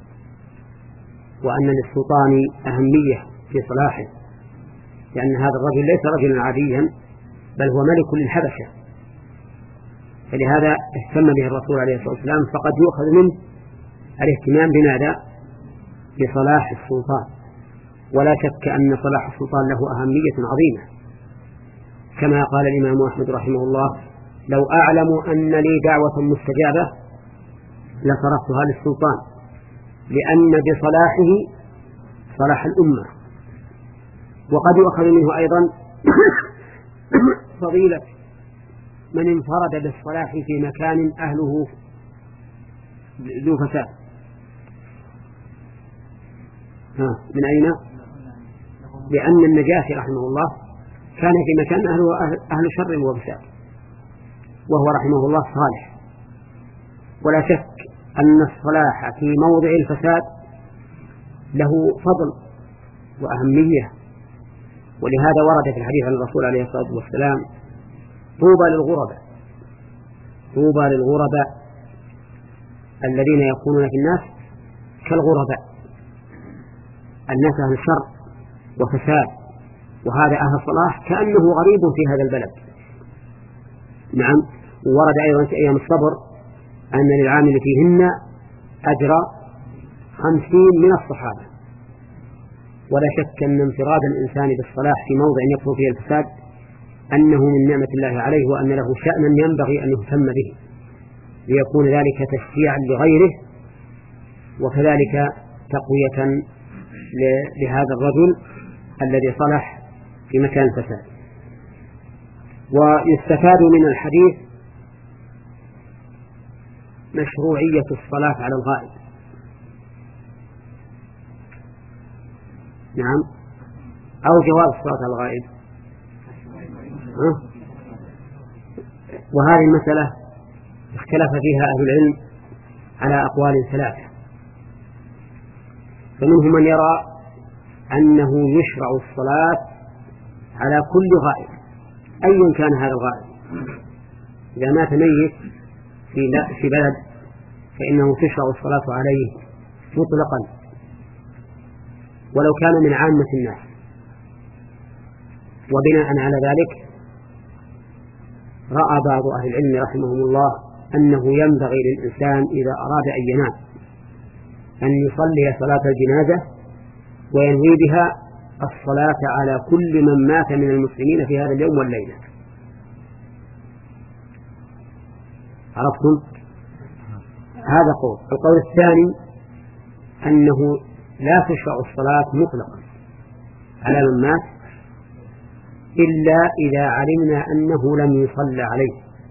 وأن للسلطان أهمية في صلاحه، لأن هذا الرجل ليس رجلا عاديا بل هو ملك للحبشة، فلهذا اهتم به الرسول عليه الصلاة والسلام. فقد يؤخذ منه الاهتمام بماذا؟ بصلاح السلطان، ولا شك أن صلاح السلطان له أهمية عظيمة، كما قال الإمام أحمد رحمه الله: لو أعلم أن لي دعوة مستجابة لصرفتها للسلطان، لأن بصلاحه صلاح الأمة. وقد يؤخذ منه أيضا فضيلة من انفرد بالصلاح في مكان أهله ذو فساد. من أين؟ لأن النجاشي رحمه الله كان في مكان أهله أهل شر وفساد، وهو رحمه الله صالح. ولا شك أن الصلاح في موضع الفساد له فضل وأهمية، ولهذا ورد في الحديث عن الرسول عليه الصلاة والسلام: طوبى للغرباء، طوبى للغرباء الذين يكونون في الناس كالغرباء، الناس أهل شر وفساد، وهذا أهل الصلاح كأنه غريب في هذا البلد. نعم. ورد أيضا في أيام الصبر أن للعامل فيهن أجر خمسين من الصحابة. ولا شك أن انفراد الإنسان بالصلاح في موضع يكثر فيه الفساد أنه من نعمة الله عليه، وأن له شأنا ينبغي أن يهتم به، ليكون ذلك تشجيعا لغيره، وكذلك تقوية لهذا الرجل الذي صلح في مكان الفساد. ويستفاد من الحديث مشروعية الصلاة على الغائب. نعم، أو جواز الصلاة على الغائب. أه؟ وهذه المسألة اختلف فيها أهل العلم على أقوال ثلاثة، فمنهم من يرى أنه يشرع الصلاة على كل غائب أيا كان هذا الغائب. إذا مات ميت في بلد فإنه تشرع الصلاة عليه مطلقا ولو كان من عامة الناس. وبناء على ذلك رأى بعض أهل العلم رحمهم الله أنه ينبغي للإنسان إذا أراد أن ينام أن يصلي صلاة الجنازة وينوي بها الصلاة على كل من مات من المسلمين في هذا اليوم والليلة. عرفتم؟ هذا قول. القول الثاني أنه لا تشرع الصلاة مطلقا على من مات إلا إذا علمنا أنه لم يصلى عليه،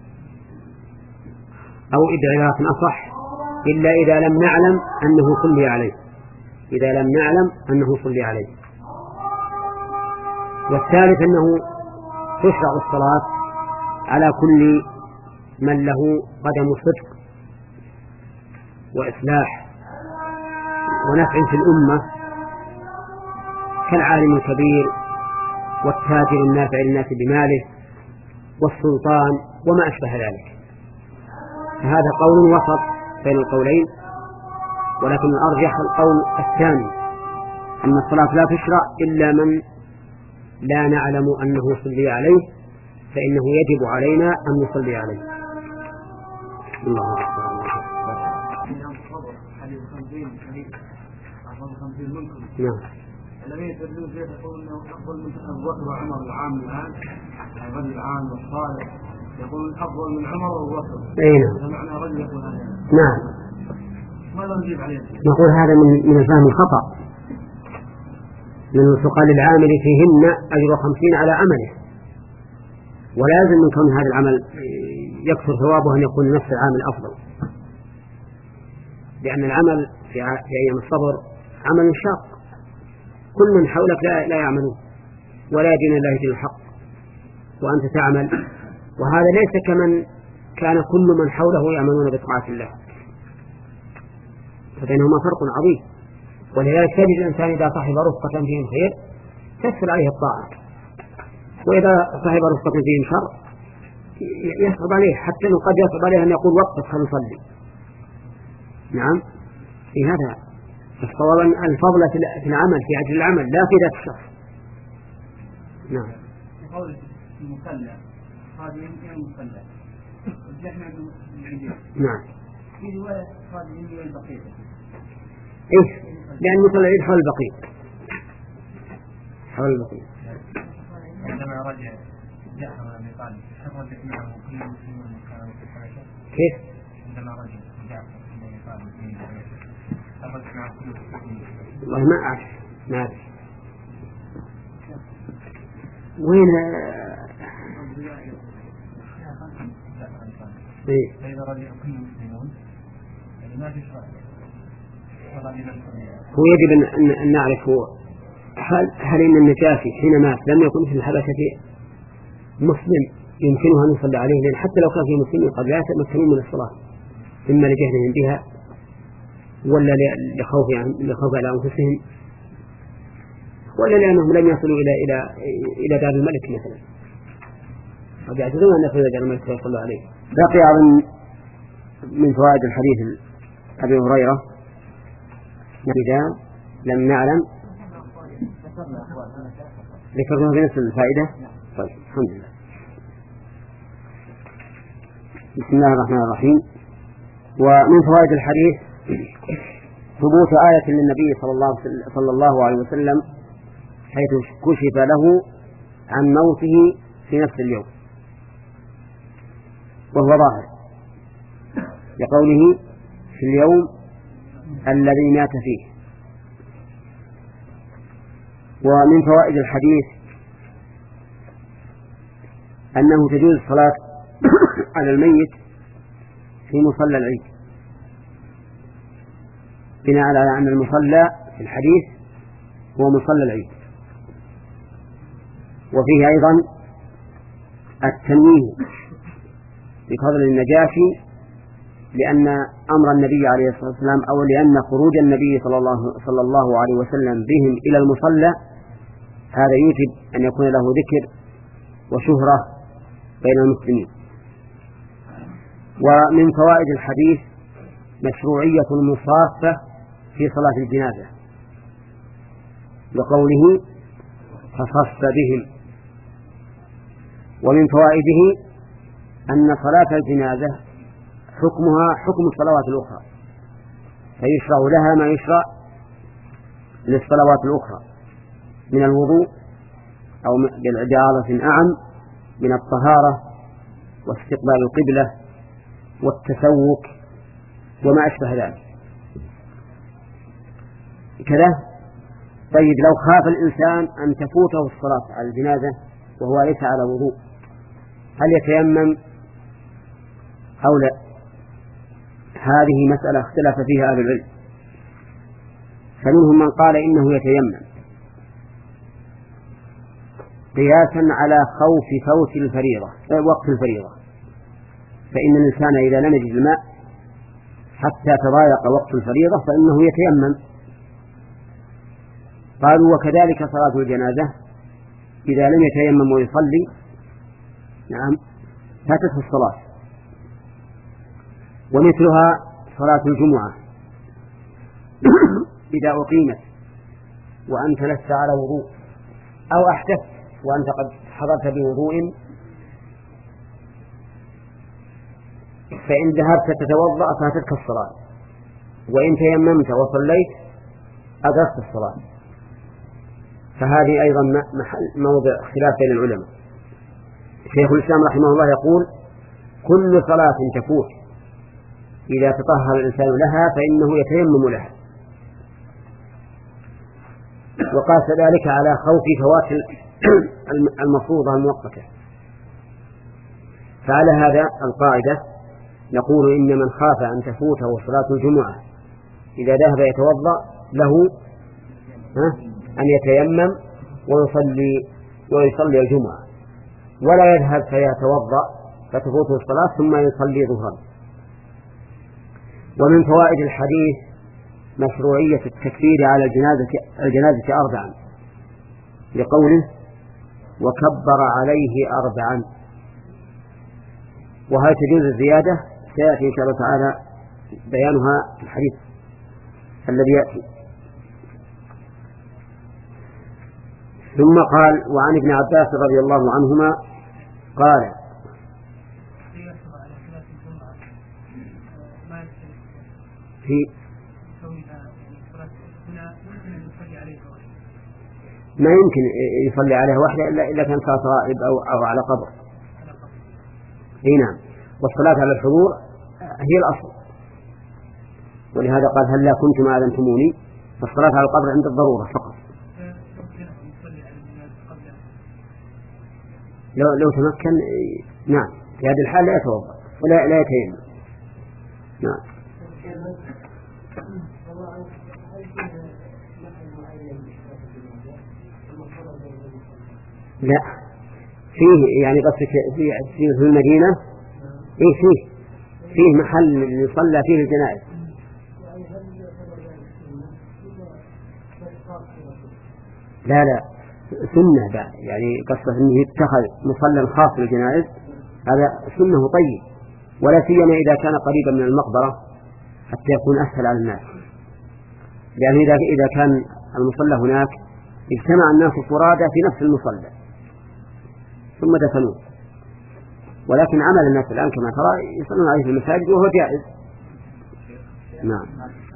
أو إدعاء أصح إلا إذا لم نعلم أنه صلي عليه إذا لم نعلم أنه صلي عليه. والثالث أنه تشرع الصلاة على كل من له قدم صدق وإصلاح ونفع في الأمة كالعالم الكبير والتاجر النافع للناس بماله والسلطان وما أشبه ذلك. هذا قول وسط بين القولين، ولكن الأرجح القول الثاني أن الصلاة لا تشرع إلا من لا نعلم أنه صلي عليه فإنه يجب علينا أن نصلي عليه. الله أكبر. نعم. الذين يدلون فيه يقول انه افضل من ابو بكر وعمر العام الان، الرجل العام والصالح يقول افضل من عمر وابو بكر. اي نعم. معنى رجل يقول هذا. نعم. ماذا نجيب عليه؟ نقول هذا من من الفهم الخطأ. من تقال العامل فيهن أجر خمسين على عمله، ولا يلزم من كون هذا العمل يكثر ثوابه أن يكون نفس العامل أفضل، لأن العمل في أيام الصبر عمل شاق، كل من حولك لا, لا يعملون ولا يدين الله دين الحق وأنت تعمل، وهذا ليس كمن كان كل من حوله يعملون بطاعة الله، فبينهما فرق عظيم. ولذلك تجد الإنسان إذا صاحب رفقة فيهم خير تسهل عليه الطاعة، وإذا صاحب رفقة فيهم شر يصعب عليه، حتى أنه قد يصعب عليه أن يقول وقت خلينا نصلي. نعم، في هذا الصواب الفضل في العمل في أجل العمل لا في ذات الشخص. نعم. في قول المصلى قادم المصلى نحن نعم. في رواية قادم البقيع. إيه؟ لأن المصلى العيد حول البقيع. حول البقيع. عندما رجع جعفر بن أبي طالب رجع معه كل المسلمون كانوا في الحبشة. كيف؟ عندما رجع جعفر بن أبي طالب في الحبشة رجع معه كل المسلمين. والله ما أعرف ما أعرف. وين؟ إيه؟ فإذا رجع كل المسلمون ما في شرع. هو يجب أن نعرف هل, هل إن النجاشي حين مات لم يكن في الحبشة مسلم يمكنه أن يصلي عليه، لأن حتى لو كان في مسلم قد لا يتمكنون من الصلاة، إما لجهلهم بها ولا لخوف لخوف على أنفسهم ولا لأنهم لم يصلوا إلى إلى إلى دار الملك مثلا، قد يعتذرون أن يصلوا إلى دار الملك ويصلوا عليه. بقي أظن من فوائد الحديث أبي هريرة إذا لم نعلم ذكرنا بنفس الفائدة. طيب الحمد لله. بسم الله الرحمن الرحيم. ومن فوائد الحديث ثبوت آية للنبي صلى الله صلى الله عليه وسلم حيث كشف له عن موته في نفس اليوم، وهو ظاهر لقوله في اليوم الذي مات فيه، ومن فوائد الحديث أنه تجوز الصلاة على الميت في مصلى العيد، بناء على أن المصلى في الحديث هو مصلى العيد. وفيه أيضا التنويه بفضل النجاشي، لأن أمر النبي عليه الصلاة والسلام أو لأن خروج النبي صلى الله, صلى الله عليه وسلم بهم إلى المصلى هذا يوجب أن يكون له ذكر وشهرة بين المسلمين. ومن فوائد الحديث مشروعية المصافة في صلاة الجنازة، لقوله فصف بهم. ومن فوائده أن صلاة الجنازة حكمها حكم الصلوات الأخرى، فيشرع لها ما يشرع للصلوات الأخرى من الوضوء أو بعبارة أعم من الطهارة واستقبال القبلة والتسوك وما أشبه ذلك كذا. طيب لو خاف الإنسان أن تفوته الصلاة على الجنازة وهو ليس على وضوء، هل يتيمم أو لا؟ هذه مسألة اختلف فيها أهل العلم، فمنهم من قال إنه يتيمم قياسا على خوف فوت الفريضة وقت الفريضة، فإن الإنسان إذا لم يجد الماء حتى تضايق وقت الفريضة فإنه يتيمم. قالوا وكذلك صلاة الجنازة إذا لم يتيمم ويصلي نعم فاتته الصلاة. ومثلها صلاة الجمعة إذا أقيمت وأنت لست على وضوء أو أحدثت وأنت قد حضرت بوضوء، فإن ذهبت تتوضأ فاتتك الصلاة، وإن تيممت وصليت أدركت الصلاة. فهذه أيضا محل موضع اختلاف بين العلماء. شيخ الإسلام رحمه الله يقول كل صلاة تفوت إذا تطهر الإنسان لها فإنه يتيمم لها، وقاس ذلك على خوف فوات المفروضة المؤقتة. فعلى هذا القاعدة نقول إن من خاف أن تفوته صلاة الجمعة إذا ذهب يتوضأ له أن يتيمم ويصلي ويصلي الجمعة، ولا يذهب فيتوضأ فتفوته الصلاة ثم يصلي ظهرا. ومن فوائد الحديث مشروعية التكبير على الجنازة, الجنازة أربعا، لقوله وكبر عليه أربعا. وهذه تجوز الزيادة سيأتي إن شاء الله تعالى بيانها في الحديث الذي يأتي. ثم قال وعن ابن عباس رضي الله عنهما قال في ما يمكن يصلي عليها واحدة إلا إذا كان صلاة غائب أو, أو على قبر. اي نعم. والصلاة على الحضور هي الأصل، ولهذا قال هل لا كنتم أذنتموني، فالصلاة على القبر عند الضرورة فقط. لو, لو تمكن نعم في هذه الحال لا يتوضأ ولا لا يتيمم. نعم. لا فيه يعني قصدك في في المدينة إيه فيه فيه محل يصلى فيه الجنائز. لا لا سنة بعد يعني قصده أنه يتخذ مصلى خاص للجنائز، هذا سنة طيب، ولا سيما إذا كان قريبا من المقبرة حتى يكون أسهل على الناس، لأن إذا إذا كان المصلى هناك اجتمع الناس فرادى في نفس المصلى ثم دفنوه. ولكن عمل الناس الآن كما ترى يصلون عليه في المساجد وهو جائز. نعم.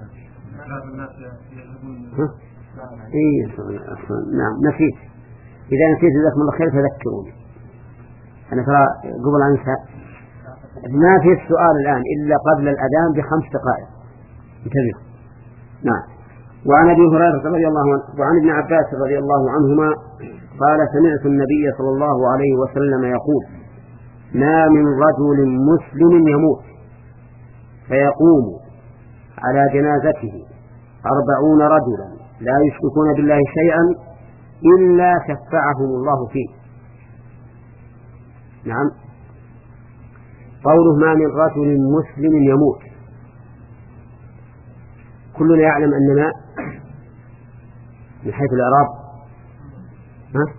إيه نعم نسيت، إذا نسيت جزاكم الله خير تذكروني، أنا ترى قبل أنسى ما في السؤال الآن إلا قبل الأذان بخمس دقائق انتبهوا. نعم. وعن أبي هريرة رضي الله عنه وعن ابن عباس رضي الله عنهما قال سمعت النبي صلى الله عليه وسلم يقول ما من رجل مسلم يموت فيقوم على جنازته أربعون رجلا لا يشركون بالله شيئا إلا شفعهم الله فيه. نعم، قوله ما من رجل مسلم يموت، كلنا يعلم أن ما من حيث الإعراب ها؟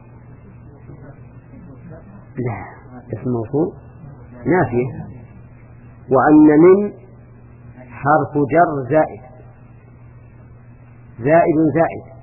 لا، اسم موصول نافية، وأن من حرف جر زائد زائد زائد